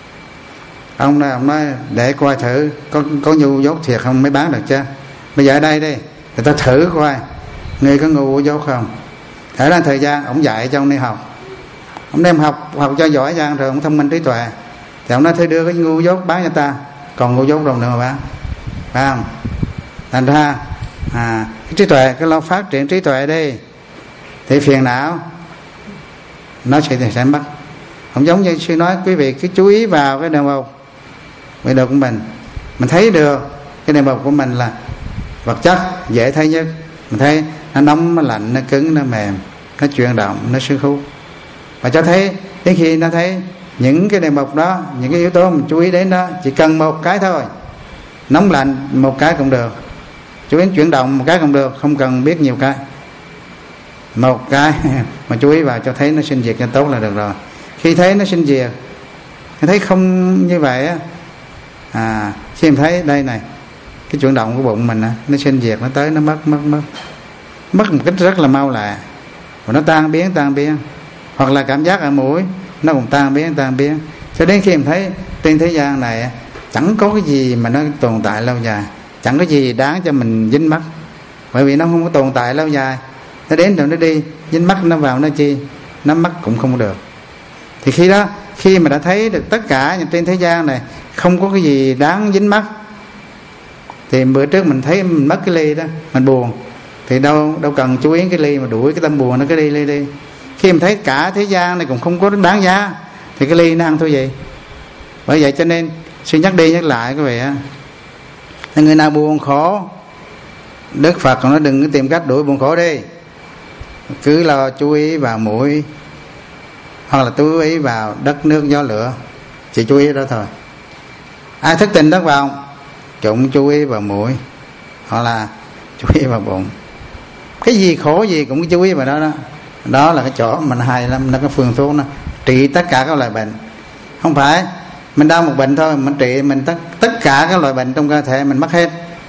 [SPEAKER 2] Ông này ông nói để coi thử có có ngu dốt thiệt không mới bán được chứ. Bây giờ ở đây đi, người ta thử coi người có ngu dốt không. Ở đó thời gian ông dạy cho ông đi học, ông đem học học cho giỏi giang rồi ông thông minh trí tuệ, thì ông nói thôi đưa cái ngu dốt bán cho ta, còn ngu dốt đâu nữa mà bán, phải không? Thành ra à, cái trí tuệ, cái lo phát triển trí tuệ đi thì phiền não nó sẽ sẽ mất. Không giống như sư nói, quý vị cứ chú ý vào cái đề mục bài đọc của mình, mình thấy được cái đề mục của mình là vật chất dễ thấy nhất, mình thấy nó nóng, nó lạnh, nó cứng, nó mềm, nó chuyển động, nó sức hút, và cho thấy đến khi nó thấy những cái đề mục đó, những cái yếu tố mình chú ý đến đó, chỉ cần một cái thôi, nóng lạnh một cái cũng được, chú ý chuyển động một cái cũng được, không cần biết nhiều cái, một cái mà chú ý vào cho thấy nó sinh diệt cho tốt là được rồi. Khi thấy nó sinh diệt, thấy không như vậy á, à, khi em thấy đây này, cái chuyển động của bụng mình á, nó sinh diệt, nó tới nó mất mất mất mất một cách rất là mau lẹ, và nó tan biến tan biến, hoặc là cảm giác ở mũi nó cũng tan biến tan biến, cho đến khi em thấy trên thế gian này chẳng có cái gì mà nó tồn tại lâu dài, chẳng có gì đáng cho mình dính mắc, bởi vì nó không có tồn tại lâu dài, nó đến rồi nó đi, dính mắc nó vào nó chi, nó mắc cũng không được. Thì khi đó, khi mà đã thấy được tất cả trên thế gian này không có cái gì đáng dính mắc, thì bữa trước mình thấy mình mất cái ly đó, mình buồn, thì đâu đâu cần chú ý cái ly mà đuổi cái tâm buồn nó, cái ly ly đi. Khi mình thấy cả thế gian này cũng không có đáng giá, thì cái ly nó ăn thôi gì. Bởi vậy cho nên xin nhắc đi nhắc lại quý vị á, người nào buồn khổ, Đức Phật còn nói đừng có tìm cách đuổi buồn khổ đi, cứ lo chú ý vào mũi, hoặc là chú ý vào đất nước gió lửa, chỉ chú ý đó thôi. Ai thức tình thất vọng, chúng chú ý vào mũi, hoặc là chú ý vào bụng, cái gì khổ gì cũng chú ý vào đó đó. Đó là cái chỗ mình hay lắm, nó có phương thuốc nó trị tất cả các loại bệnh. Không phải mình đau một bệnh thôi, mình trị mình tất tất cả các loại bệnh trong cơ thể mình mất hết.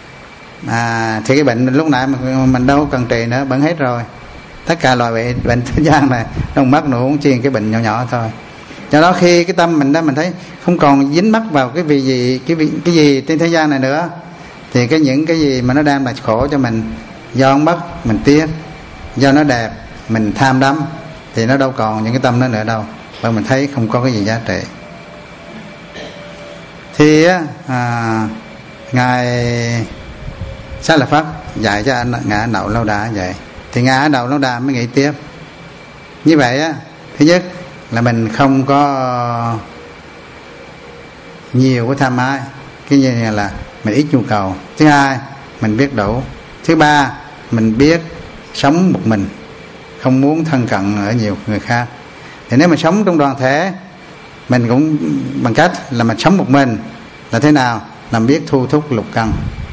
[SPEAKER 2] À, thì cái bệnh lúc nãy mình, mình đâu cần trị nữa, vẫn hết rồi. Tất cả loại bệnh, bệnh thế gian này không mất nữa, cũng chỉ cái bệnh nhỏ nhỏ thôi. Do đó khi cái tâm mình đó mình thấy không còn dính mắc vào cái vì gì cái vị, cái gì trên thế gian này nữa, thì cái những cái gì mà nó đang là khổ cho mình, do nó mất mình tiếc, do nó đẹp mình tham đắm, thì nó đâu còn những cái tâm đó nữa đâu, và mình thấy không có cái gì giá trị. Thì à, ngài Xá Lợi Phất dạy cho anh ngài Ấn Độ Lâu Đà vậy, thì ngài Ấn Độ Lâu Đà mới nghĩ tiếp như vậy á. Thứ nhất là mình không có nhiều cái tham ái, cái như là mình ít nhu cầu. Thứ hai mình biết đủ. Thứ ba mình biết sống một mình, không muốn thân cận ở nhiều người khác. Thì nếu mà sống trong đoàn thể, mình cũng bằng cách là mình sống một mình là thế nào, là biết thu thúc lục căn.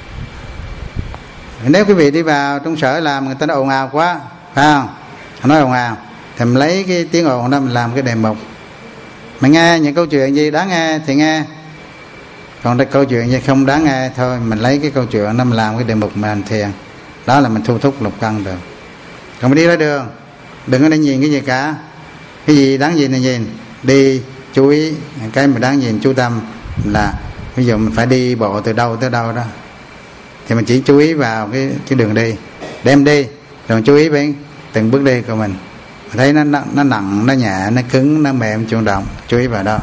[SPEAKER 2] Nếu quý vị đi vào trong sở làm, người ta nói ồn ào quá, phải không? Nói ồn ào thì mình lấy cái tiếng ồn đó mình làm cái đề mục, mình nghe những câu chuyện gì đáng nghe thì nghe, còn cái câu chuyện gì không đáng nghe thôi mình lấy cái câu chuyện đó mình làm cái đề mục mình hành thiền. Đó là mình thu thúc lục căn được. Còn mình đi ra đường, đừng có để nhìn cái gì cả, cái gì đáng nhìn là nhìn, đi chú ý cái mà đáng nhìn, chú tâm là ví dụ mình phải đi bộ từ đâu tới đâu đó, thì mình chỉ chú ý vào cái, cái đường đi, đem đi, rồi chú ý với từng bước đi của mình, mình thấy nó, nó, nó nặng, nó nhẹ, nó cứng, nó mềm, chuyển động, chú ý vào đó.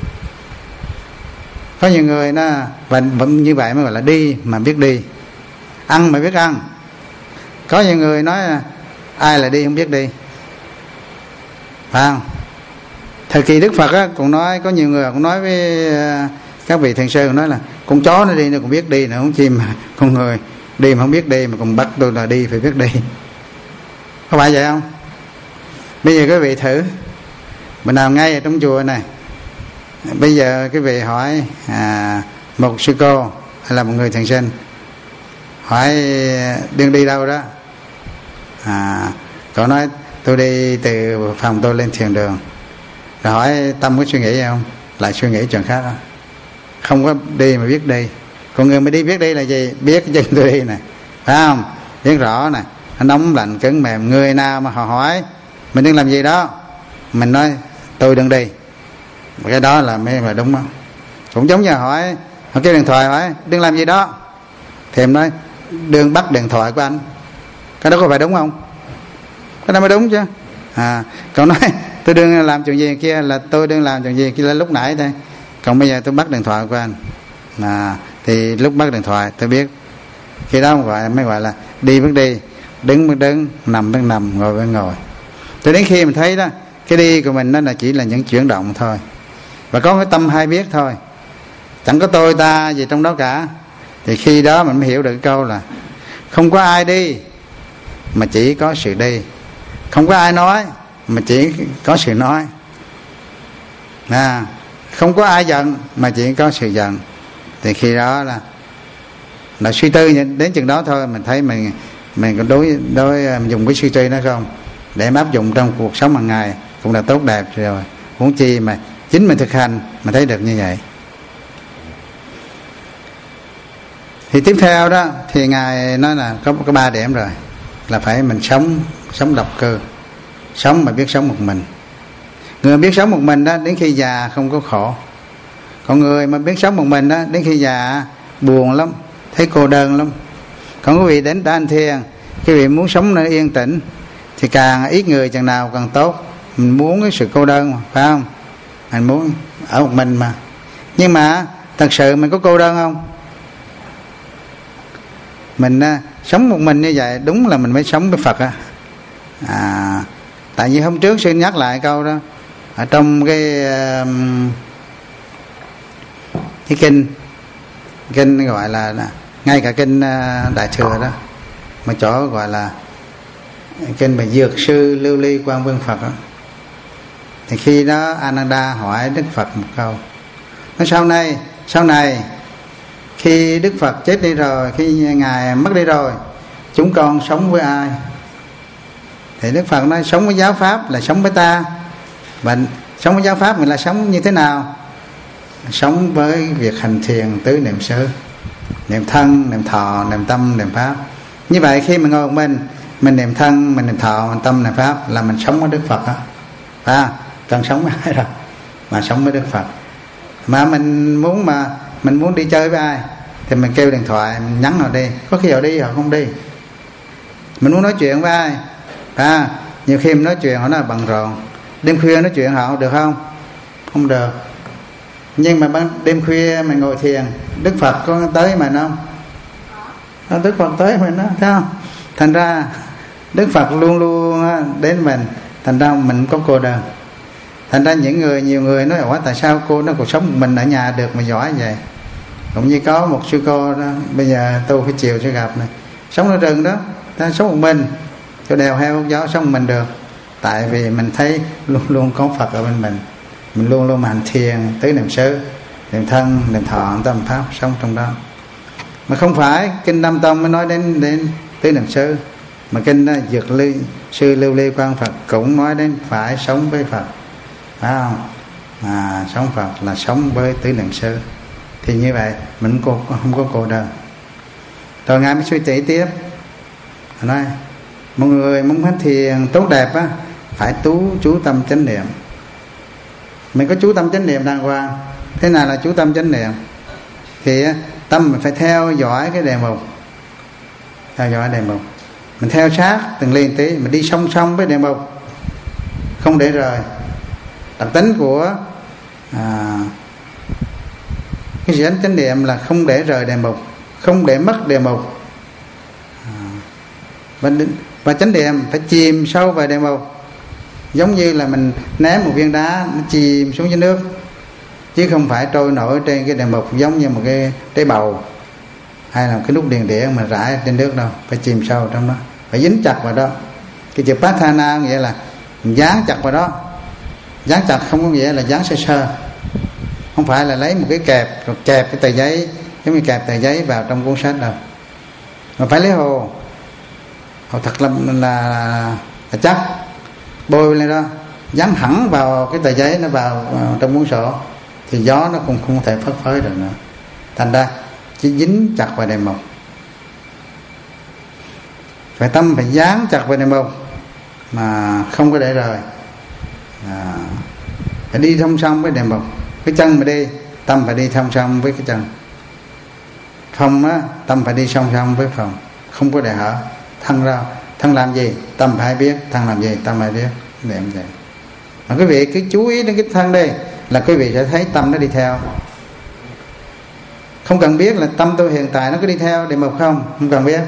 [SPEAKER 2] Có nhiều người nó vẫn như vậy mới gọi là đi mà biết đi, ăn mà biết ăn. Có nhiều người nói ai là đi không biết đi, phải không? Thời kỳ Đức Phật á, cũng nói, có nhiều người cũng nói với các vị thiền sư, cũng nói là con chó nó đi nó cũng biết đi nữa, không chi mà con người đi mà không biết đi, mà còn bắt tôi là đi phải biết đi. Có phải vậy không? Bây giờ quý vị thử, mình nào ngay ở trong chùa này, bây giờ quý vị hỏi à, một sư cô hay là một người thiền sinh, hỏi đừng đi đâu đó, à, cậu nói tôi đi từ phòng tôi lên thiền đường, rồi hỏi tâm có suy nghĩ không, lại suy nghĩ chuyện khác đó. Không có đi mà biết đi. Còn người mà đi biết đi là gì? Biết chân tôi đi này, phải không? biết rõ nè, nóng lạnh cứng mềm. Người nào mà họ hỏi mình đừng làm gì đó, mình nói tôi đừng đi, cái đó là mới là đúng không? Cũng giống như hỏi họ kêu điện thoại hỏi đừng làm gì đó, thì em nói đừng bắt điện thoại của anh, cái đó có phải đúng không? Cái đó mới đúng chứ. À, còn nói tôi đừng làm chuyện gì kia là tôi đừng làm chuyện gì kia là lúc nãy thôi. Còn bây giờ tôi bắt điện thoại của anh, à, thì lúc bắt điện thoại tôi biết, khi đó gọi mới gọi là đi bước đi, đứng bước đứng, nằm bước nằm, ngồi bước ngồi. Cho đến khi mình thấy đó, cái đi của mình nó là chỉ là những chuyển động thôi, và có cái tâm hay biết thôi, chẳng có tôi ta gì trong đó cả. Thì khi đó mình mới hiểu được câu là không có ai đi mà chỉ có sự đi, không có ai nói mà chỉ có sự nói, à, không có ai giận mà chỉ có sự giận. Thì khi đó là là suy tư đến chừng đó thôi, mình thấy mình mình có đối đối mình dùng cái suy tư đó không để áp dụng trong cuộc sống hàng ngày cũng là tốt đẹp rồi. Huống chi mà chính mình thực hành mà thấy được như vậy. Thì tiếp theo đó thì ngài nói là có có ba điểm rồi, là phải mình sống sống độc cư, sống mà biết sống một mình. Người biết sống một mình đó đến khi già không có khổ, còn người mà biết sống một mình đó đến khi già buồn lắm, thấy cô đơn lắm. Còn quý vị đến Đan Thiền, quý vị muốn sống nơi yên tĩnh thì càng ít người chừng nào càng tốt. Mình muốn cái sự cô đơn mà, phải không? Mình muốn ở một mình mà. Nhưng mà thật sự mình có cô đơn không? Mình à, sống một mình như vậy đúng là mình mới sống với Phật á. À, tại vì hôm trước xin nhắc lại câu đó ở trong cái uh, cái kinh kinh gọi là ngay cả kinh uh, Đại Thừa đó, mà chỗ gọi là kinh mà Dược Sư Lưu Ly Quang Vương Phật đó. Thì khi đó Ananda hỏi Đức Phật một câu, nói sau này sau này khi Đức Phật chết đi rồi, khi ngài mất đi rồi, chúng con sống với ai? Thì Đức Phật nói sống với giáo pháp là sống với ta. Và sống với giáo pháp mình là sống như thế nào? Sống với việc hành thiền tứ niệm xứ, niệm thân, niệm thọ, niệm tâm, niệm pháp. Như vậy khi mình ngồi một mình, mình niệm thân, mình niệm thọ, mình tâm, niệm pháp là mình sống với Đức Phật á. À, cần sống với ai đâu mà sống với Đức Phật. Mà mình muốn mà mình muốn đi chơi với ai thì mình kêu điện thoại, mình nhắn họ đi, có khi họ đi họ không đi. Mình muốn nói chuyện với ai, à, nhiều khi mình nói chuyện họ nói là bận rộn. Đêm khuya nói chuyện họ được không? Không được. Nhưng mà đêm khuya mình ngồi thiền, Đức Phật có tới mà không? Có. Đức Phật tới mình đó, thấy không? Thành ra Đức Phật luôn luôn đến mình, thành ra mình có cô đơn. Thành ra những người nhiều người nói ủa tại sao cô nó còn sống mình ở nhà được mà giỏi vậy? Cũng như có một sư cô đó, bây giờ tôi phải chiều sẽ gặp này, sống ở rừng đó, ta sống một mình, cho đèo heo gió sống một mình được. Tại vì mình thấy luôn luôn có Phật ở bên mình, mình luôn luôn hành thiền tứ niệm xứ, niệm thân, niệm thọ, tâm pháp sống trong đó. Mà không phải kinh Nam Tông mới nói đến đến tứ niệm xứ, mà kinh Dược Ly Sư Lưu Ly Quang Phật cũng nói đến phải sống với Phật, phải không? À, sống Phật là sống với tứ niệm xứ. Thì như vậy mình cô không có cô đơn. Rồi ngài mới suy nghĩ tiếp, nói một người muốn hành thiền tốt đẹp á, phải tú chú tâm chánh niệm. Mình có chú tâm chánh niệm đàng hoàng. Thế nào là chú tâm chánh niệm? Thì tâm mình phải theo dõi cái đề mục, theo dõi đề mục, mình theo sát từng ly tí, mình đi song song với đề mục, không để rời. Đặc tính của à, cái sự chánh niệm là không để rời đề mục, không để mất đề mục. À, và, và chánh niệm phải chìm sâu vào đề mục, giống như là mình ném một viên đá nó chìm xuống dưới nước, chứ không phải trôi nổi trên cái đề mục giống như một cái trái bầu hay là một cái nút điện điện mà rải trên nước đâu. Phải chìm sâu trong đó, phải dính chặt vào đó. Cái chữ Patthana nghĩa là dán chặt vào đó. Dán chặt không có nghĩa là dán sơ sơ, không phải là lấy một cái kẹp rồi kẹp cái tờ giấy giống như kẹp tờ giấy vào trong cuốn sách đâu, mà phải lấy hồ hồ thật là, là, là chắc, bôi lên đó, dán hẳn vào cái tờ giấy nó vào, vào trong cuốn sổ thì gió nó cũng không thể phất phới được nữa. Thành ra chỉ dính chặt vào đề mục. phải tâm phải dán chặt vào đề mục mà không có để rời. À, phải đi song song với đề mục. Cái chân mà đi, tâm phải đi song song với cái chân. Phòng á, tâm phải đi song song với phòng, không có để hở. Thân ra, thân làm gì tâm phải biết, thân làm gì tâm phải biết. Để em vậy. Mà quý vị cứ chú ý đến cái thân đây là quý vị sẽ thấy tâm nó đi theo. Không cần biết là tâm tôi hiện tại nó có đi theo đề mục không, không cần biết.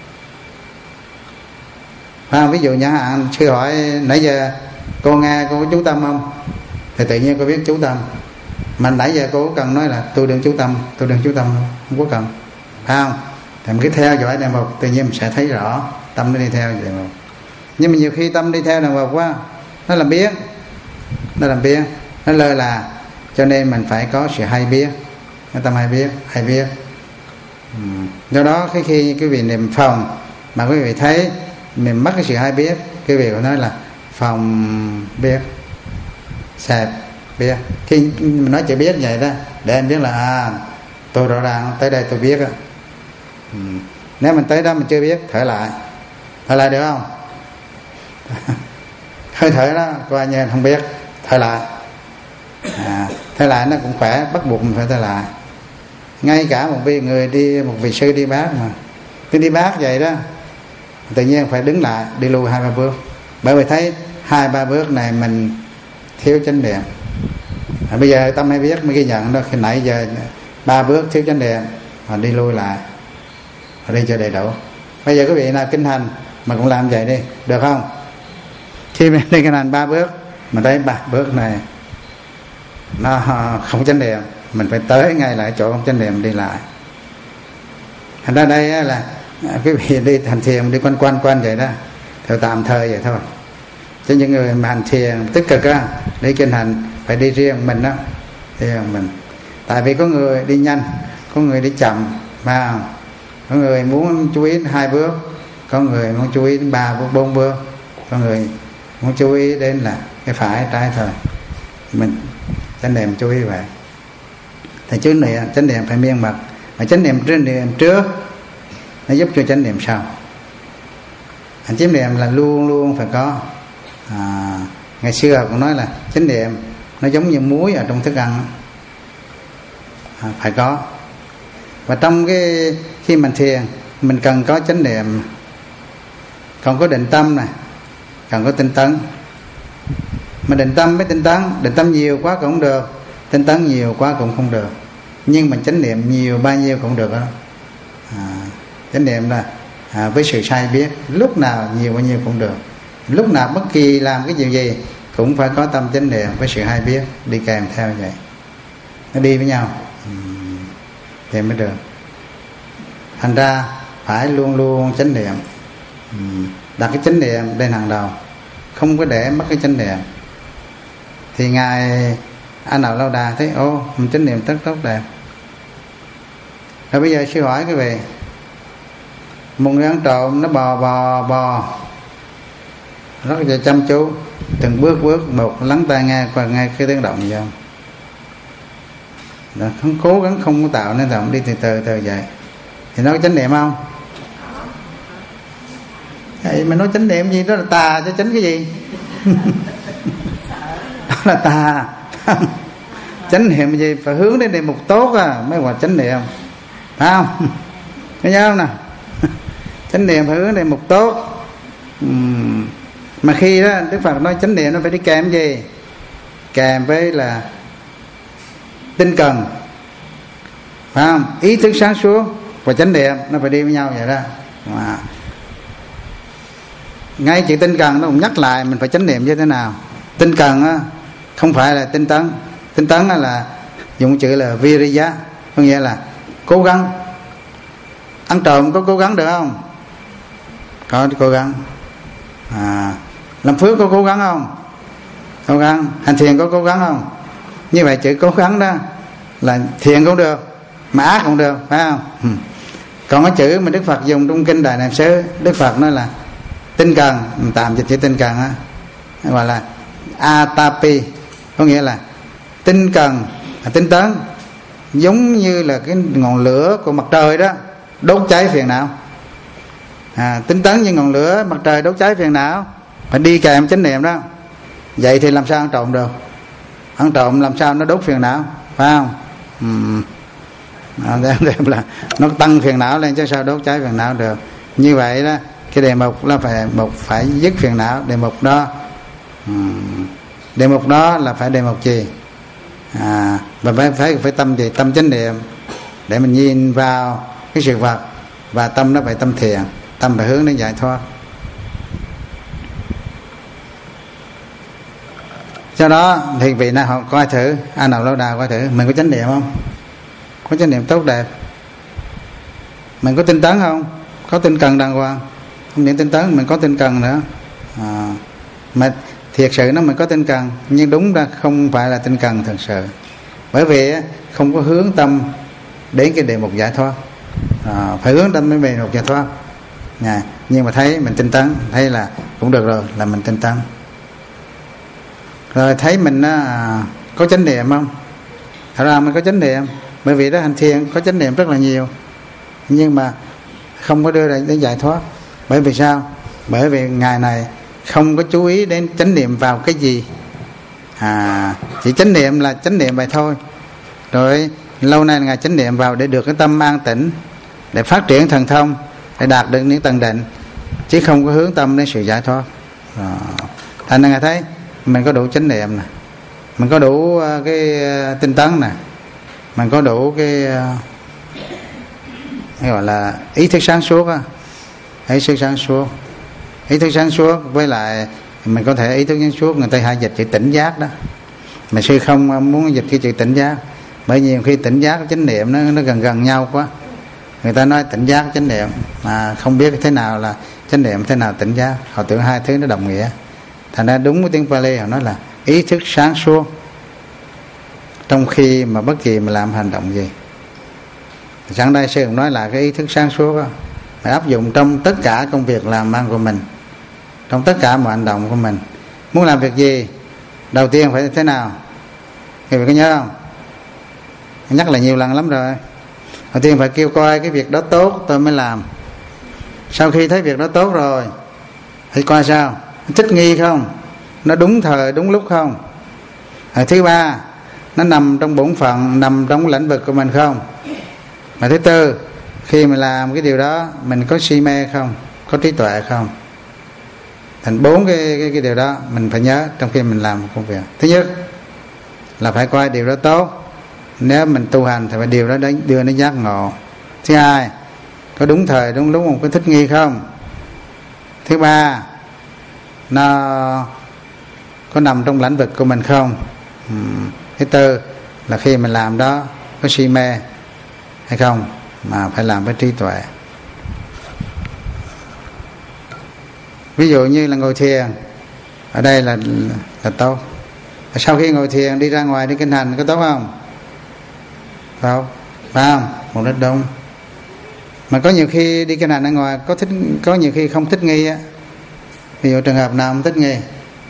[SPEAKER 2] À, ví dụ nhà hạn sư hỏi nãy giờ cô nghe cô có chú tâm không, thì tự nhiên cô biết chú tâm. Mà nãy giờ cô có cần nói là tôi đừng chú tâm, tôi đừng chú tâm không, không có cần, phải không? Thì mình cứ theo dõi đề mục, tự nhiên mình sẽ thấy rõ tâm nó đi theo đề mục. Nhưng mà nhiều khi tâm đi theo đề mục quá, nó làm biếng, nó làm biếng, nó lơ là. Cho nên mình phải có sự hay biết, cái tâm hay biết, hay biết. Ừ. Do đó khi khi quý vị niệm phòng mà quý vị thấy mình mất cái sự hay biết, quý vị có nói là phòng biết, sẹp biết. Khi mình nói chữ biết vậy đó, để em biết là à, tôi rõ ràng tới đây tôi biết á. Ừ. Nếu mình tới đó mình chưa biết, thở lại, thở lại được không? Hơi thở đó coi như không biết, thở lại. À, thở lại nó cũng khỏe, bắt buộc mình phải thở lại. Ngay cả một vị người đi, một vị sư đi bát mà cứ đi bát vậy đó, tự nhiên phải đứng lại, đi lui hai ba bước, bởi vì thấy hai ba bước này mình thiếu chánh niệm. À, bây giờ tâm hay biết mới ghi nhận đó, khi nãy giờ ba bước thiếu chánh niệm, mà đi lui lại, và đi cho đầy đủ. Bây giờ quý vị nào kinh hành mà cũng làm vậy đi, được không? Khi mình đi kinh hành ba bước, mình thấy ba bước này nó không chánh niệm, mình phải tới ngay lại chỗ không chánh niệm đi lại. Thành ra đây là quý vị đi hành thiền đi quanh quanh quanh vậy đó, theo tạm thời vậy thôi. Chứ những người mà hành thiền tích cực á, đi kinh hành phải đi riêng mình đó, đi riêng mình. Tại vì có người đi nhanh, có người đi chậm, mà có người muốn chú ý đến hai bước, có người muốn chú ý đến ba bước, bốn bước, có người muốn chú ý đến là cái phải trái thôi. Mình chánh niệm chú ý vậy. Thì chánh niệm, chánh niệm phải miên mật. Mà chánh niệm trên niệm trước nó giúp cho chánh niệm sau. Chánh niệm là luôn luôn phải có. À, ngày xưa cũng nói là chánh niệm nó giống như muối ở trong thức ăn, à, phải có. Và trong cái khi mình thiền mình cần có chánh niệm, còn có định tâm này, cần có tinh tấn. Mà định tâm với tinh tấn, định tâm nhiều quá cũng không được, tinh tấn nhiều quá cũng không được. Nhưng mà chánh niệm nhiều bao nhiêu cũng được đó. À, chánh niệm là à, với sự sai biết, lúc nào nhiều bao nhiêu cũng được. Lúc nào bất kỳ làm cái điều gì cũng phải có tâm chánh niệm với sự hay biết đi kèm theo vậy. Nó đi với nhau uhm, thì mới được. Thành ra phải luôn luôn chánh niệm, uhm, đặt cái chánh niệm lên hàng đầu, không có để mất cái chánh niệm. Thì ngài A Nào Lâu Đà thấy ô mình chánh niệm rất tốt đẹp. Rồi bây giờ sư hỏi quý vị, một người ăn trộm nó bò bò bò rất là chăm chú, từng bước bước một, lắng tai nghe và nghe cái tiếng động gì không? Đó, không cố gắng không có tạo nên động, đi từ từ từ vậy thì nó có chánh niệm không? Vậy mà nói chánh niệm gì đó là tà cho chánh cái gì? Đó là tà. Chánh niệm gì phải hướng đến niệm mục tốt à mới gọi chánh niệm, phải không? Có nhớ không nào? Chánh niệm phải hướng đến mục tốt. Uhm. Mà khi đó Đức Phật nói chánh niệm nó phải đi kèm gì? Kèm với là tinh cần, phải không? Ý thức sáng suốt và chánh niệm nó phải đi với nhau vậy đó. Mà ngay chữ tinh cần nó cũng nhắc lại mình phải chánh niệm như thế nào. Tinh cần á, không phải là tinh tấn. Tinh tấn là dùng chữ là viriya, có nghĩa là cố gắng. Ăn trộm có cố gắng được không? Có cố gắng. À, làm phước có cố gắng không? Cố gắng. Hành thiền có cố gắng không? Như vậy chữ cố gắng đó là thiền cũng được mà ác cũng được, phải không? Ừ. Còn cái chữ mà Đức Phật dùng trong kinh Đại Niệm Xứ, Đức Phật nói là tinh cần, tạm dịch chữ tinh cần á, gọi là atapi, có nghĩa là tinh cần, tinh tấn, giống như là cái ngọn lửa của mặt trời đó, đốt cháy phiền não. À, tinh tấn như ngọn lửa mặt trời đốt cháy phiền não, phải đi kèm chánh niệm đó. Vậy thì làm sao ăn trộm được? Ăn trộm làm sao nó đốt phiền não, phải không? Ừ. À, là nó tăng phiền não lên chứ sao đốt cháy phiền não được. Như vậy đó, cái đề mục là phải một phải dứt phiền não. Đề mục đó ừ. đề mục đó là phải đề mục gì? À, và phải phải phải tâm gì? Tâm chánh niệm, để mình nhìn vào cái sự vật, và tâm nó phải tâm thiện, tâm phải hướng đến giải thoát. Do đó thì vị nào họ coi thử, ai nào lâu đài coi thử mình có chánh niệm không, có chánh niệm tốt đẹp, mình có tinh tấn không, có tinh cần đàng hoàng. Không những tinh tấn, mình có tinh cần nữa. À, mà thiệt sự nó mình có tinh cần, nhưng đúng ra không phải là tinh cần thật sự, bởi vì không có hướng tâm đến cái đề mục giải thoát. À, phải hướng tâm đến đề mục giải thoát. À, nhưng mà thấy mình tinh tấn, thấy là cũng được rồi, là mình tinh tấn. Rồi thấy mình à, có chánh niệm không? Thật ra mình có chánh niệm, bởi vì đó hành thiền có chánh niệm rất là nhiều, nhưng mà không có đưa ra đến giải thoát. Bởi vì sao? Bởi vì ngày này không có chú ý đến chánh niệm vào cái gì. À, chỉ chánh niệm là chánh niệm vậy thôi. Rồi lâu nay ngài chánh niệm vào để được cái tâm an tĩnh, để phát triển thần thông, để đạt được những tầng định, chứ không có hướng tâm đến sự giải thoát. À, thành ra ngài thấy mình có đủ chánh niệm nè, mình có đủ uh, cái uh, tinh tấn nè, mình có đủ cái, uh, cái gọi là ý thức sáng suốt á, ý thức sáng suốt, ý thức sáng suốt với lại mình có thể ý thức sáng suốt, người ta hay dịch chữ tỉnh giác đó, mà sư không muốn dịch cái chữ tỉnh giác, bởi vì khi tỉnh giác chánh niệm nó nó gần gần nhau quá, người ta nói tỉnh giác chánh niệm mà không biết thế nào là chánh niệm, thế nào tỉnh giác, họ tưởng hai thứ nó đồng nghĩa. Thành ra đúng với tiếng Pali họ nói là ý thức sáng suốt trong khi mà bất kỳ mà làm hành động gì. Sáng đây sư cũng nói là cái ý thức sáng suốt đó, phải áp dụng trong tất cả công việc làm ăn của mình, trong tất cả mọi hành động của mình. Muốn làm việc gì, đầu tiên phải thế nào? Các vị có nhớ không? Nhắc là nhiều lần lắm rồi. Đầu tiên phải kêu coi cái việc đó tốt tôi mới làm. Sau khi thấy việc đó tốt rồi thì coi sao, thích nghi không, nó đúng thời đúng lúc không. Rồi thứ ba, nó nằm trong bổn phận, nằm trong lĩnh vực của mình không. Và thứ tư, khi mình làm cái điều đó mình có si mê không, có trí tuệ không. Thành bốn cái, cái, cái điều đó mình phải nhớ trong khi mình làm công việc. Thứ nhất là phải coi điều đó tốt, nếu mình tu hành thì phải điều đó đưa đến giác ngộ. Thứ hai, có đúng thời đúng lúc, không có thích nghi không. Thứ ba, nó có nằm trong lĩnh vực của mình không. ừ. Thứ tư là khi mình làm đó có si mê hay không, mà phải làm với trí tuệ. Ví dụ như là ngồi thiền ở đây là, là tốt. Sau khi ngồi thiền đi ra ngoài đi kinh hành có tốt không? Tốt, phải không? Một rất đúng. Mà có nhiều khi đi kinh hành ở ngoài có thích, có nhiều khi không thích nghi á. Ví dụ trường hợp nào không thích nghi,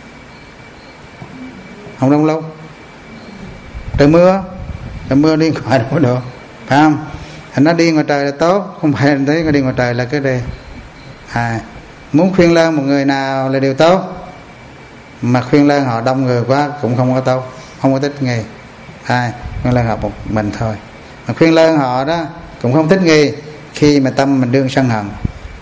[SPEAKER 2] không đông lâu, trời mưa, trời mưa đi ngoài đâu có được, phải không? Thành nó đi ngoài trời là tốt, không phải thấy đi ngoài trời là cái đề. À, muốn khuyên lơn một người nào là điều tốt, mà khuyên lơn họ đông người quá cũng không có tốt, không có thích nghi. À, khuyên lơn họ một mình thôi. Mà khuyên lơn họ đó cũng không thích nghi khi mà tâm mình đương sân hận.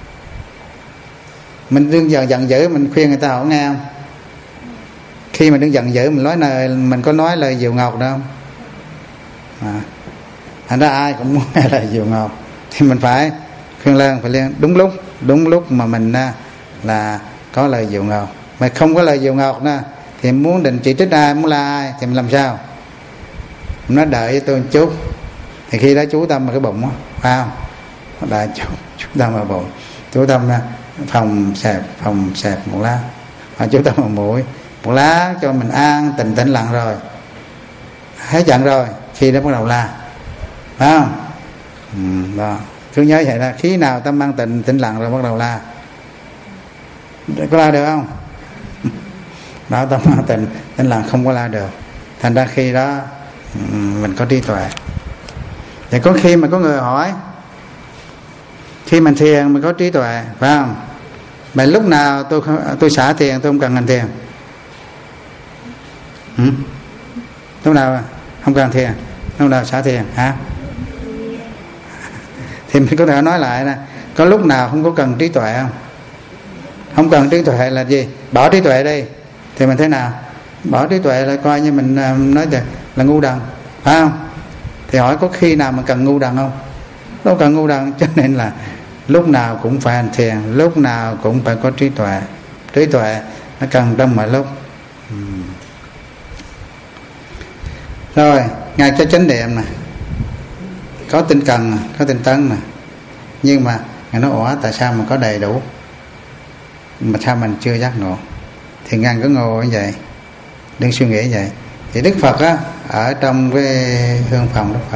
[SPEAKER 2] Mình đương giờ giận dữ mình khuyên người ta họ nghe không? Khi mà đương giận dữ mình nói lời, mình có nói lời dịu ngọt đâu. À, thành ra ai cũng muốn nghe lời dịu ngọt thì mình phải khuyên lơn, phải liên đúng lúc, đúng lúc mà mình là có lời dịu ngọt. Mà không có lời dịu ngọt nữa thì muốn định chỉ trích ai, muốn la ai thì mình làm sao? Mình nói đợi tôi một chút, thì khi đó chú tâm vào cái bụng đó, phải không? Đợi chú, chú tâm vào bụng, chú tâm ra phòng xẹp, phòng xẹp một lá, và chú tâm vào mũi một lá cho mình an tĩnh tĩnh lặng rồi, hết giận rồi, khi đó bắt đầu la, phải không? Ừ, đó. Cứ nhớ vậy là khi nào tâm an tịnh tĩnh lặng rồi bắt đầu la. Có la được không? Đó, tâm an tịnh tĩnh lặng không có la được. Thành ra khi đó mình có trí tuệ. Thì có khi mà có người hỏi Khi mình thiền mình có trí tuệ, phải không? Mà lúc nào tôi tôi xả thiền tôi không cần hành thiền? Ừ? Lúc nào không cần thiền, lúc nào xả thiền hả? Thì mình có thể nói lại nè, có lúc nào không có cần trí tuệ không? Không cần trí tuệ là gì? Bỏ trí tuệ đi thì mình thế nào? Bỏ trí tuệ là coi như mình nói là, là ngu đần, phải không? Thì hỏi có khi nào mình cần ngu đần không? Đâu cần ngu đần. Cho nên là lúc nào cũng phải hành thiền, lúc nào cũng phải có trí tuệ. Trí tuệ nó cần trong mọi lúc. ừ. Rồi ngài cho chánh niệm nè, có tinh cần, có tinh tấn nè, nhưng mà ngài nói ủa tại sao mình có đầy đủ mà sao mình chưa giác ngộ? Thì ngài cứ ngồi như vậy, đừng suy nghĩ vậy. Thì Đức Phật á, ở trong cái hương phòng Đức Phật,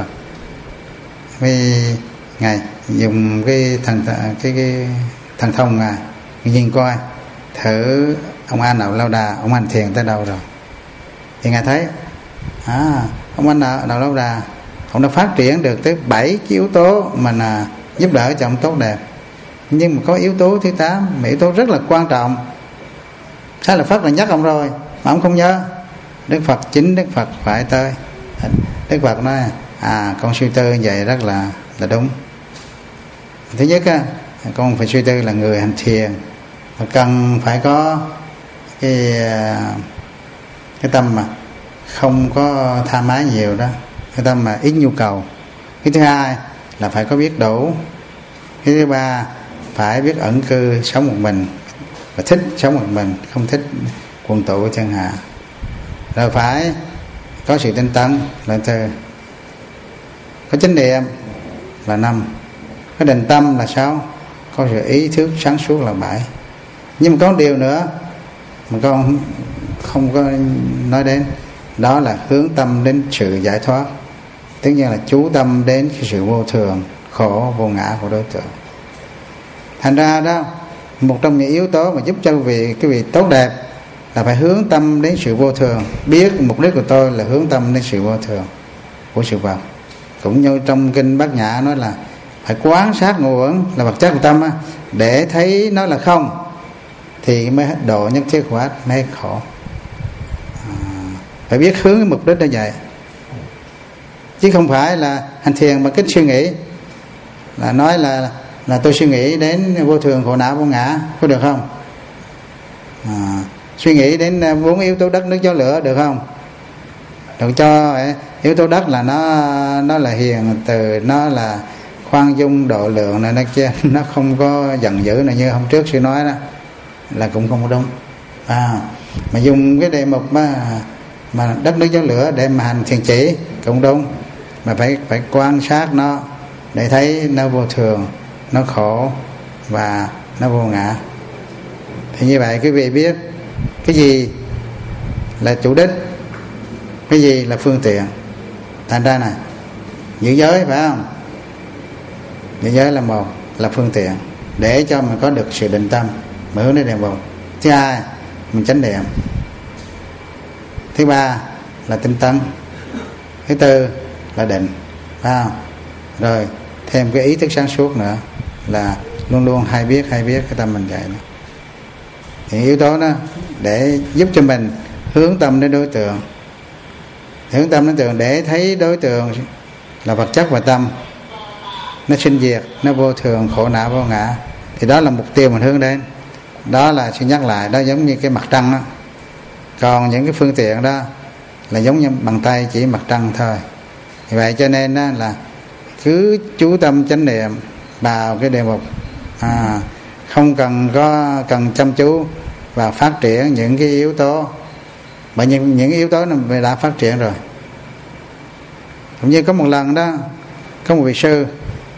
[SPEAKER 2] vì ngài dùng cái thần cái, cái thần thông ngài nhìn coi thử ông A Nào Lâu Đà ông hành thiền tới đâu rồi. Thì ngài thấy à, ông anh nào, nào Lâu Đà ông đã phát triển được tới bảy cái yếu tố mà là giúp đỡ cho ông tốt đẹp, nhưng mà có yếu tố thứ tám, mà yếu tố rất là quan trọng. Thế là Phật là nhắc ông rồi mà ông không nhớ. Đức Phật, chính Đức Phật phải tới. Đức Phật nói à con suy tư như vậy rất là là đúng. Thứ nhất á, con phải suy tư là người hành thiền và cần phải có cái cái tâm mà không có tham ái nhiều đó, cái tâm mà ít nhu cầu. Cái thứ hai là phải có biết đủ. Cái thứ ba phải biết ẩn cư sống một mình và thích sống một mình, không thích quần tụ chân hạ. Rồi phải có sự tinh tấn là tư, có chánh niệm là năm, có định tâm là sáu, có sự ý thức sáng suốt là bảy. Nhưng mà có một điều nữa mà con không có nói đến, đó là hướng tâm đến sự giải thoát. Tất nhiên là chú tâm đến cái sự vô thường, khổ, vô ngã của đối tượng. Thành ra đó, một trong những yếu tố mà giúp cho vị cái vị tốt đẹp là phải hướng tâm đến sự vô thường. Biết mục đích của tôi là hướng tâm đến sự vô thường của sự vật. Cũng như trong kinh Bát Nhã nói là phải quán sát nguồn là vật chất của tâm á, để thấy nó là không thì mới hết độ nhất thiết của ách, mới hết khổ. À, phải biết hướng cái mục đích như vậy, chứ không phải là hành thiền bằng cách suy nghĩ, là nói là là tôi suy nghĩ đến vô thường, khổ não, vô ngã, có được không? À, suy nghĩ đến bốn yếu tố đất, nước, gió, lửa, được không? Được. Cho yếu tố đất là nó nó là hiền từ, nó là khoan dung độ lượng này, nó kia, nó không có giận dữ này như hôm trước sư nói đó, là cũng không có đúng. À, mà dùng cái đề mục mà, mà đất, nước, gió, lửa để mà hành thiền chỉ cũng đúng, mà phải phải quan sát nó để thấy nó vô thường, nó khổ và nó vô ngã. Thì như vậy quý vị biết cái gì là chủ đích, cái gì là phương tiện. Thành ra này, giữ giới phải không? Giữ giới là một, là phương tiện để cho mình có được sự định tâm mà hướng đến đề mục. Thứ hai, mình chánh niệm. Thứ ba là tinh tấn. Thứ tư là định, phải không? Rồi thêm cái ý thức sáng suốt nữa, là luôn luôn hay biết hay biết cái tâm mình vậy đó. Thì yếu tố đó để giúp cho mình hướng tâm đến đối tượng, hướng tâm đến đối tượng để thấy đối tượng là vật chất và tâm, nó sinh diệt, nó vô thường, khổ não, vô ngã. Thì đó là mục tiêu mình hướng đến. Đó là xin nhắc lại, đó giống như cái mặt trăng đó. Còn những cái phương tiện đó là giống như bằng tay chỉ mặt trăng thôi. Vì vậy cho nên đó là cứ chú tâm chánh niệm vào cái đề mục, à, không cần có cần chăm chú và phát triển những cái yếu tố, bởi những những yếu tố này mình đã phát triển rồi. Cũng như có một lần đó, có một vị sư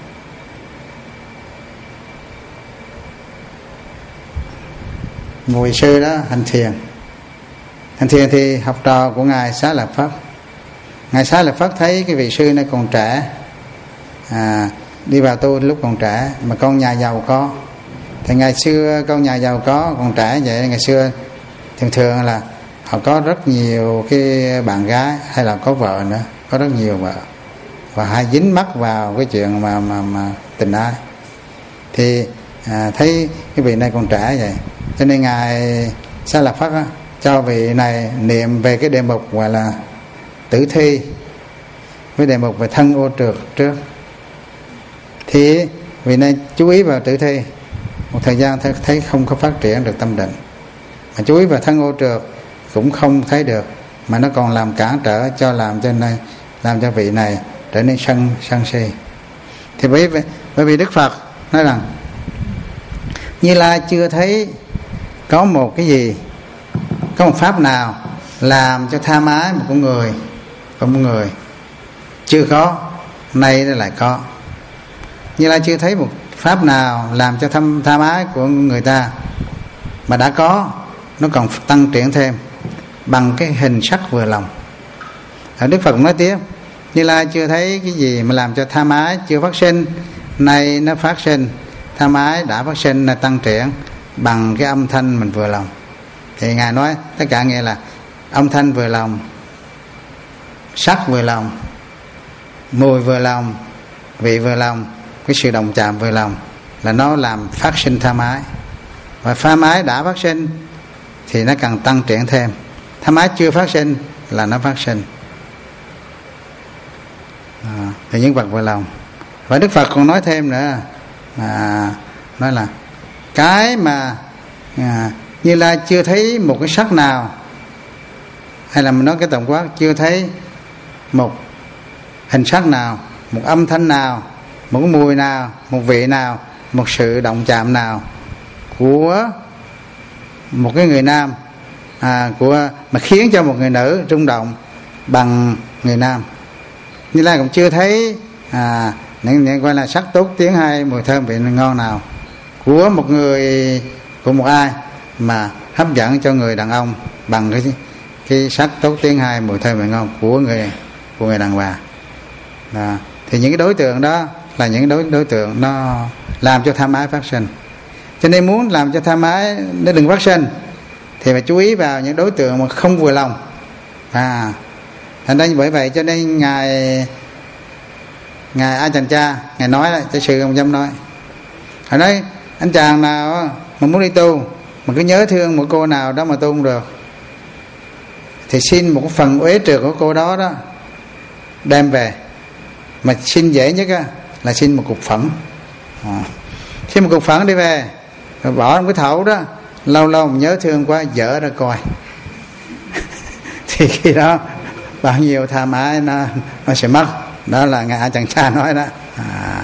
[SPEAKER 2] một vị sư đó hành thiền. Hành thiền thì học trò của ngài Xá Lợi Phất. Ngài Xá Lợi Phất thấy cái vị sư này còn trẻ, à, đi vào tu lúc còn trẻ, mà con nhà giàu có. Thì ngày xưa con nhà giàu có còn trẻ vậy, ngày xưa thường thường là họ có rất nhiều cái bạn gái, hay là có vợ nữa, có rất nhiều vợ, và hay dính mắc vào cái chuyện mà mà mà tình ái.
[SPEAKER 3] thì à, thấy cái vị này còn trẻ vậy, cho nên ngài Xá Lợi Phất á, cho vị này niệm về cái đề mục gọi là tử thi với đề mục về thân ô trượt trước. Thì vị này chú ý vào tử thi, một thời gian thấy, thấy không có phát triển được tâm định, mà chú ý vào thân ô trượt cũng không thấy được, mà nó còn làm cản trở cho làm cho này làm cho vị này trở nên sân sân si. Thì bởi vì, bởi vì Đức Phật nói rằng Như Lai chưa thấy có một cái gì, có một pháp nào làm cho tha mái một con người, của một người chưa có, nay nó lại có. Như Lai chưa thấy một pháp nào làm cho thăm tha mái của người ta, mà đã có, nó còn tăng triển thêm bằng cái hình sắc vừa lòng. Ở Đức Phật nói tiếp, Như Lai chưa thấy cái gì mà làm cho tha mái chưa phát sinh, nay nó phát sinh. Tha mái đã phát sinh là tăng triển bằng cái âm thanh mình vừa lòng. Thì Ngài nói tất cả nghĩa là âm thanh vừa lòng, sắc vừa lòng, mùi vừa lòng, vị vừa lòng, cái sự đồng chạm vừa lòng, là nó làm phát sinh tha mái. Và tha mái đã phát sinh thì nó cần tăng triển thêm. Tha mái chưa phát sinh là nó phát sinh. À, thì những vật vừa lòng. Và Đức Phật còn nói thêm nữa, à, nói là cái mà à, Như Lai chưa thấy một cái sắc nào, hay là mình nói cái tổng quát, chưa thấy một hình sắc nào, một âm thanh nào, một cái mùi nào, một vị nào, một sự động chạm nào của một cái người nam, à, của mà khiến cho một người nữ rung động bằng người nam. Như Lai cũng chưa thấy à, những, những gọi là sắc tốt tiếng hay, mùi thơm vị ngon nào của một người, của một ai mà hấp dẫn cho người đàn ông bằng cái cái sắc tốt tiếng hay, mùi thơm vị ngon của người của người đàn bà. À, thì những cái đối tượng đó là những đối đối tượng nó làm cho tham ái phát sinh. Cho nên muốn làm cho tham ái nó đừng phát sinh thì phải chú ý vào những đối tượng mà không vừa lòng. À, thành ra bởi vậy cho nên ngài ngài A Chành Cha ngài nói đó, cho sư ông Dâm nói, hồi nói anh chàng nào mà muốn đi tu mà cứ nhớ thương một cô nào đó mà tu không được, thì xin một phần uế trượt của cô đó đó đem về. Mà xin dễ nhất á, là xin một cục phẫn, à, xin một cục phẫn đi về rồi bỏ trong cái thẩu đó, lâu lâu mình nhớ thương quá dở ra coi thì khi đó bao nhiêu tha mái nó, nó sẽ mất. Đó là ngài A Chành Cha nói đó. À,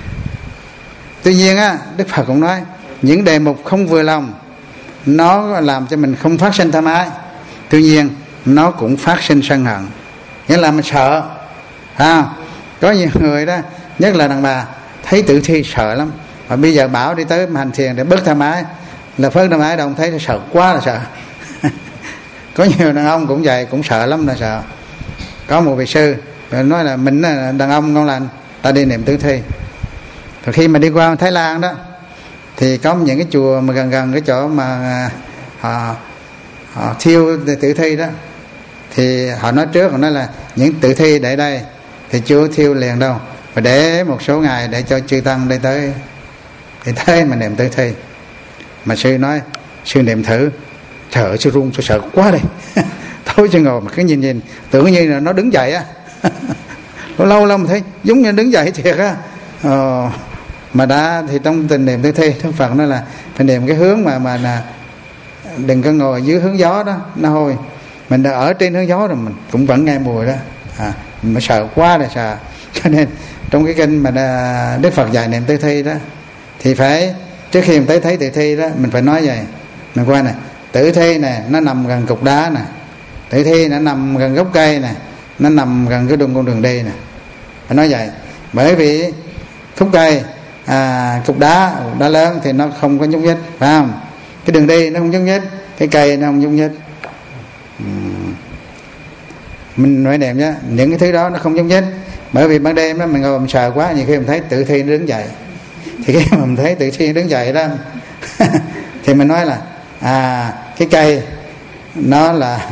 [SPEAKER 3] tuy nhiên á, Đức Phật cũng nói những đề mục không vừa lòng nó làm cho mình không phát sinh tha mái, tuy nhiên nó cũng phát sinh sân hận, nghĩa là mình sợ. À, có nhiều người đó, nhất là đàn bà, thấy tử thi sợ lắm, và bây giờ bảo đi tới hành thiền để bớt tha mái, là phớt tha mái đâu thấy sợ quá là sợ. Có nhiều đàn ông cũng vậy, cũng sợ lắm là sợ. Có một vị sư nói là mình là đàn ông ngon lành, ta đi niệm tử thi. Rồi khi mà đi qua Thái Lan đó, thì có những cái chùa mà gần gần cái chỗ mà họ, họ thiêu tử thi đó, thì họ nói trước, họ nói là những tử thi để đây thì chưa thiêu liền đâu, và để một số ngày để cho chư tăng đi tới, thì tới mà niệm tử thi. Mà sư nói, sư niệm thử, trời ơi, sư run, sư sợ quá đi. Thôi chứ ngồi mà cứ nhìn nhìn tưởng như là nó đứng dậy á. Lâu lâu mà thấy giống như đứng dậy thiệt á. Ờ, mà đã thì trong tình niệm tử thi, Đức Phật nói là phải niệm cái hướng mà mà là đừng có ngồi dưới hướng gió đó, nó hôi. Mình đã ở trên hướng gió rồi mình cũng vẫn nghe mùi đó. À, mình sợ quá là sợ. Cho nên trong cái kinh mà Đức Phật dạy niệm tử thi đó, thì phải trước khi mình tới thấy tử thi đó, mình phải nói vậy. Mình qua này, tử thi này nó nằm gần cục đá nè, tử thi nó nằm gần gốc cây nè, nó nằm gần cái đường con đường đi nè, phải nói vậy. Bởi vì khúc cây, à, cục đá, cục đá lớn thì nó không có nhúc nhích, phải không? Cái đường đi nó không nhúc nhích, cái cây nó không nhúc nhích. uhm. Mình nói đẹp nhá, những cái thứ đó nó không nhúc nhích. Bởi vì ban đêm đó mình ngồi mình sợ quá, nhiều khi mình thấy tử thi nó đứng dậy, thì khi mà mình thấy tử thi đứng dậy đó thì mình nói là à, cái cây nó là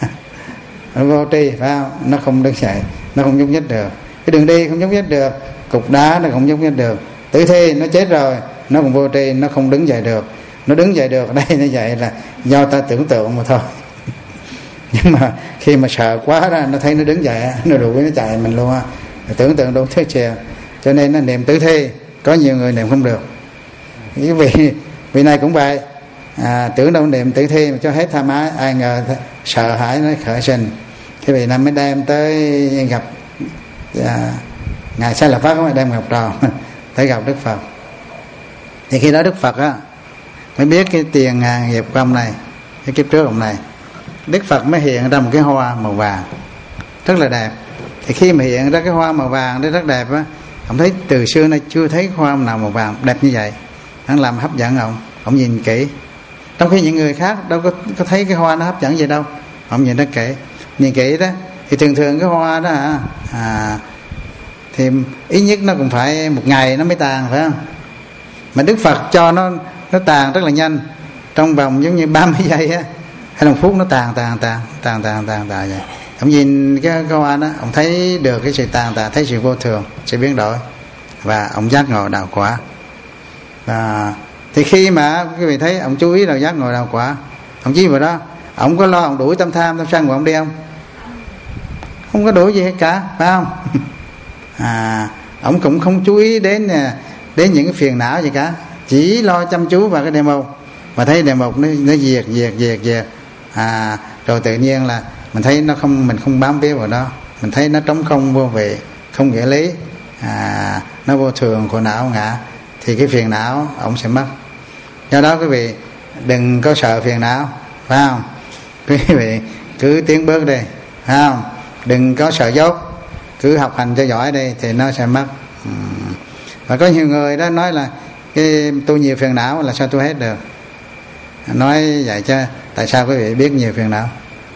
[SPEAKER 3] nó vô tri, phải không? Nó không đứng dậy, nó không nhúc nhích được. Cái đường đi không nhúc nhích được, cục đá nó không nhúc nhích được. Tử thi nó chết rồi nó còn vô tri, nó không đứng dậy được. Nó đứng dậy được ở đây nó vậy là do ta tưởng tượng mà thôi. Nhưng mà khi mà sợ quá đó, nó thấy nó đứng dậy, nó đuổi nó chạy mình luôn á. Tưởng tượng đâu thế chè. Cho nên nó niệm tử thi, có nhiều người niệm không được. Cái vị vị này cũng vậy, à, tưởng đâu niệm tử thi mà cho hết tha mái, ai ngờ sợ hãi nó khởi sinh. Cái vị này mới đem tới gặp à, ngài Sai Lợi Phát, mới đem gặp trò tới gặp Đức Phật. Thì khi đó Đức Phật á mới biết cái tiền à, nghiệp của ông này, cái kiếp trước ông này. Đức Phật mới hiện ra một cái hoa màu vàng rất là đẹp. Thì khi mà hiện ra cái hoa màu vàng đó rất đẹp á, ông thấy từ xưa nay chưa thấy hoa nào màu vàng đẹp như vậy, nó làm hấp dẫn ông. Ông nhìn kỹ, trong khi những người khác đâu có, có thấy cái hoa nó hấp dẫn gì đâu. Ông nhìn rất kỹ, nhìn kỹ đó thì thường thường cái hoa đó à, à thì ít nhất nó cũng phải một ngày nó mới tàn, phải không? Mà Đức Phật cho nó nó tàn rất là nhanh, trong vòng giống như ba mươi giây á, hay một phút nó tàn tàn tàn tàn tàn tàn tàn vậy. Ông nhìn cái, cái hoa đó, ông thấy được cái sự tàn tàn, thấy sự vô thường, sự biến đổi, và ông giác ngộ đạo quả. Và thì khi mà quý vị thấy ông chú ý vào giác ngộ đạo quả, ông chí vào đó, ông có lo ông đuổi tâm tham tâm sân của ông đi không? Không có đuổi gì hết cả, phải không? À, ông cũng không chú ý đến đến những cái phiền não gì cả, chỉ lo chăm chú vào cái đề mục, mà thấy đề mục nó nó diệt diệt diệt diệt à, rồi tự nhiên là mình thấy nó không, mình không bám víu vào đó, mình thấy nó trống không, vô vị, không nghĩa lý, à, nó vô thường, khổ não ngã, thì cái phiền não ông sẽ mất. Do đó quý vị đừng có sợ phiền não, phải không? Quý vị cứ tiến bước đi, phải không? Đừng có sợ dốt, cứ học hành cho giỏi đi thì nó sẽ mất. Và có nhiều người đó nói là cái tu nhiều phiền não là sao tu hết được. Nói vậy chứ tại sao quý vị biết nhiều phiền não?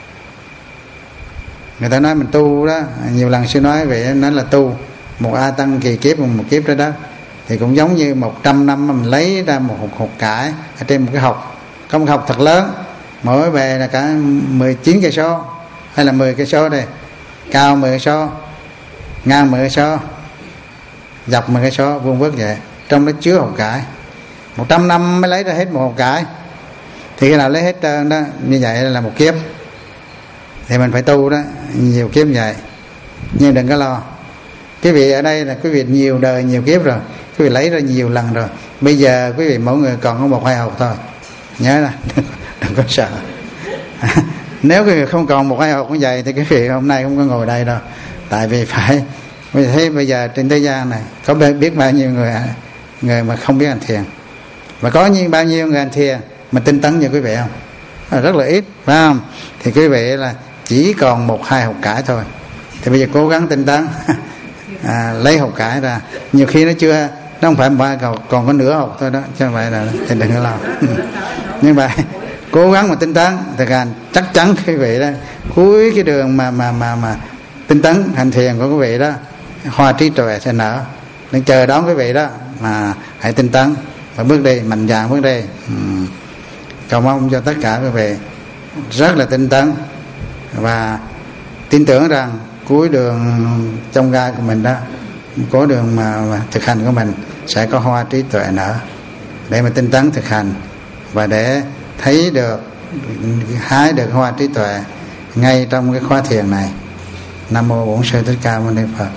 [SPEAKER 3] Người ta nói mình tu đó, nhiều lần sư nói vậy, nói là tu một a tăng kỳ kiếp, một kiếp đó đó, thì cũng giống như một trăm năm mà mình lấy ra một hột, hột cải ở trên một cái hộc, có một hộc thật lớn, mỗi bề là cả mười chín cây số hay là mười cây số đây, cao mười cây số, ngang mười cây số, dọc mười cây số, vuông vức vậy, trong đó chứa hột cải. Một trăm năm mới lấy ra hết một hột cải, thì khi nào lấy hết trơn đó, như vậy là một kiếp. Thì mình phải tu đó, nhiều kiếp vậy. Nhưng đừng có lo, quý vị ở đây là quý vị nhiều đời nhiều kiếp rồi, quý vị lấy ra nhiều lần rồi, bây giờ quý vị mỗi người còn có một hai hột thôi, nhớ là đừng có sợ. Nếu quý vị không còn một hai hột như vậy thì quý vị hôm nay không có ngồi đây đâu. Tại vì phải, vì thấy bây giờ trên thế gian này có biết bao nhiêu người người mà không biết hành thiền, và có như bao nhiêu người hành thiền mà tinh tấn như quý vị không? Rất là ít, phải không? Thì quý vị là chỉ còn một hai hột cải thôi, thì bây giờ cố gắng tinh tấn, à, lấy hột cải ra. Nhiều khi nó chưa, nó không phải ba còn, còn có nửa hột thôi đó, chứ không phải là, thì đừng có lo. Nhưng mà cố gắng mà tinh tấn, thực hành chắc chắn quý vị đó, cuối cái đường mà mà mà mà tinh tấn hành thiền của quý vị đó, hoa trí tuệ sẽ nở. Đừng chờ đón quý vị đó, mà hãy tinh tấn và bước đi, mạnh dạn bước đi. uhm. Cầu mong cho tất cả quý vị rất là tinh tấn và tin tưởng rằng cuối đường trong gai của mình đó, cuối đường mà, mà thực hành của mình sẽ có hoa trí tuệ nở, để mà tinh tấn thực hành và để thấy được, hái được hoa trí tuệ ngay trong cái khóa thiền này. Nam mô Bổn Sư Thích Ca Mâu Ni Phật.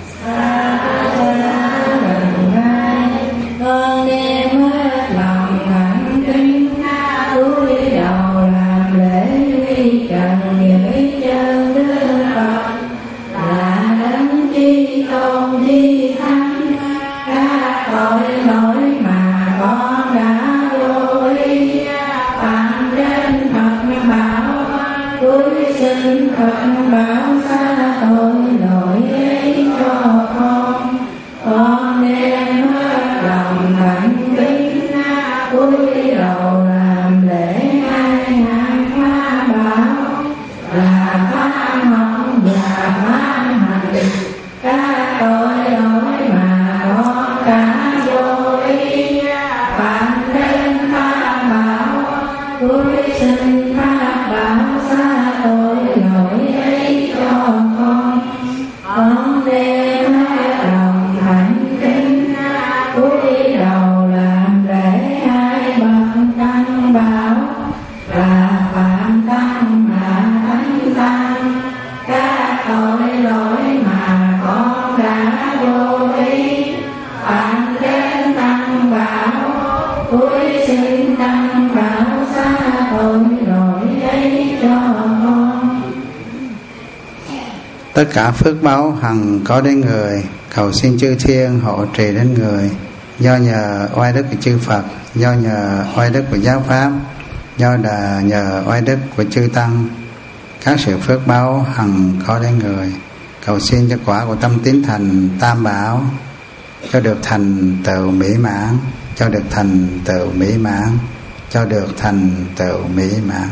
[SPEAKER 1] Con đem hết lòng thành kính cúi đầu làm lễ quy trần dưới chân Đức Phật, là đấng chi tôn chi thắng các tội lỗi mà con đã vô ý phạm trên Phật bảo, cúi xin Phật bảo xa tội lỗi ấy cho
[SPEAKER 2] tất cả phước báu hằng có đến người, cầu xin chư thiên hộ trì đến người. Do nhờ oai đức của chư Phật, do nhờ oai đức của giáo pháp, do đà nhờ oai đức của chư tăng, các sự phước báu hằng có đến người, cầu xin cho quả của tâm tín thành tam bảo cho được thành tựu mỹ mãn, cho được thành tựu mỹ mãn, cho được thành tựu mỹ mãn.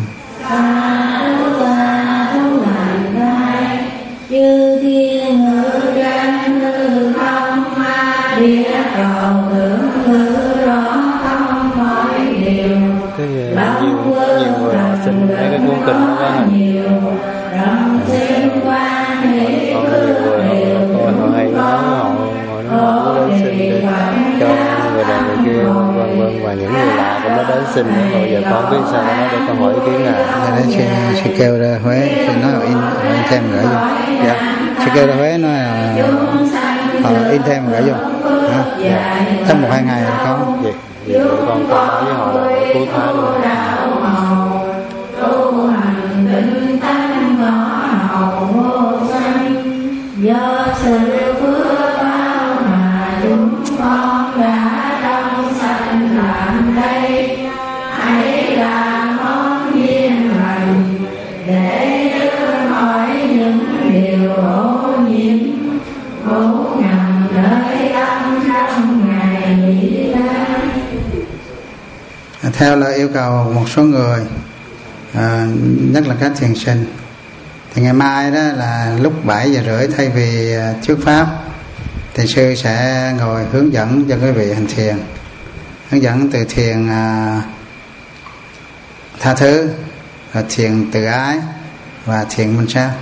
[SPEAKER 1] Chư thiên ngự trang ngự thông ma địa cầu tưởng ngự rõ thông mọi điều.
[SPEAKER 4] Cái nhiều nhiều người họ xin mấy cái cuốn kinh nó quá nhiều.
[SPEAKER 1] Rộng xin quan hệ
[SPEAKER 4] Có nhiều người họ họ hay nói họ họ nó đến xin để cho người này người kia vân vân vân, và những người lạ cũng đã đến xin. Rồi giờ con biết sao nó để con hỏi ý kiến ngài.
[SPEAKER 3] Giờ đấy chị, chị kêu ra Huế, chị nói in, in thêm gửi vô. Dạ. Chị kêu ra Huế nói là họ in thêm gửi vô. Hả? Dạ. Trong một hai ngày là có.
[SPEAKER 4] Vậy, vậy con con nói với họ là cuối tháng luôn.
[SPEAKER 1] Do sự phước báo mà chúng con đã trong sanh làm đây, hãy là món duyên lành để đưa hỏi những điều ô nhiễm ngủ nằm đợi tâm trong ngày nghỉ tháng.
[SPEAKER 2] Theo lời yêu cầu một số người, à, nhất là các thiền sinh, thì ngày mai đó là lúc bảy giờ rưỡi thay vì thuyết pháp thì sư sẽ ngồi hướng dẫn cho quý vị hành thiền, hướng dẫn từ thiền à, tha thứ, rồi thiền từ ái và thiền minh sát.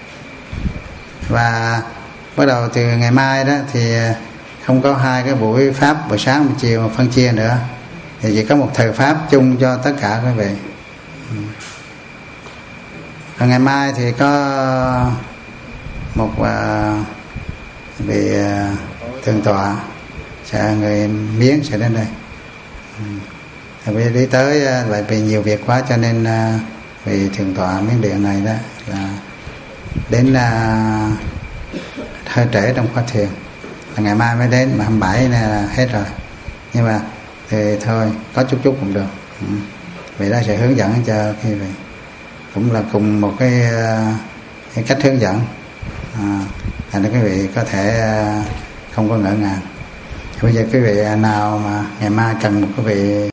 [SPEAKER 2] Và bắt đầu từ ngày mai đó thì không có hai cái buổi pháp buổi sáng buổi chiều mà phân chia nữa, thì chỉ có một thời pháp chung cho tất cả quý vị. Rồi ngày mai thì có một uh, vị uh, thượng tọa sẽ người Miến sẽ đến đây. Ừ. Vì đi tới uh, vậy vì nhiều việc quá cho nên uh, vị thượng tọa Miến Điện này đó là đến uh, hơi trễ trong khóa thiền, là ngày mai mới đến, mà hai mươi bảy này là hết rồi. Nhưng mà thì thôi có chút chút cũng được. Ừ. Vậy đó sẽ hướng dẫn cho quý vị, cũng là cùng một cái, cái cách hướng dẫn, à, thành ra quý vị có thể không có ngỡ ngàng. Bây giờ quý vị nào mà ngày mai cần một quý vị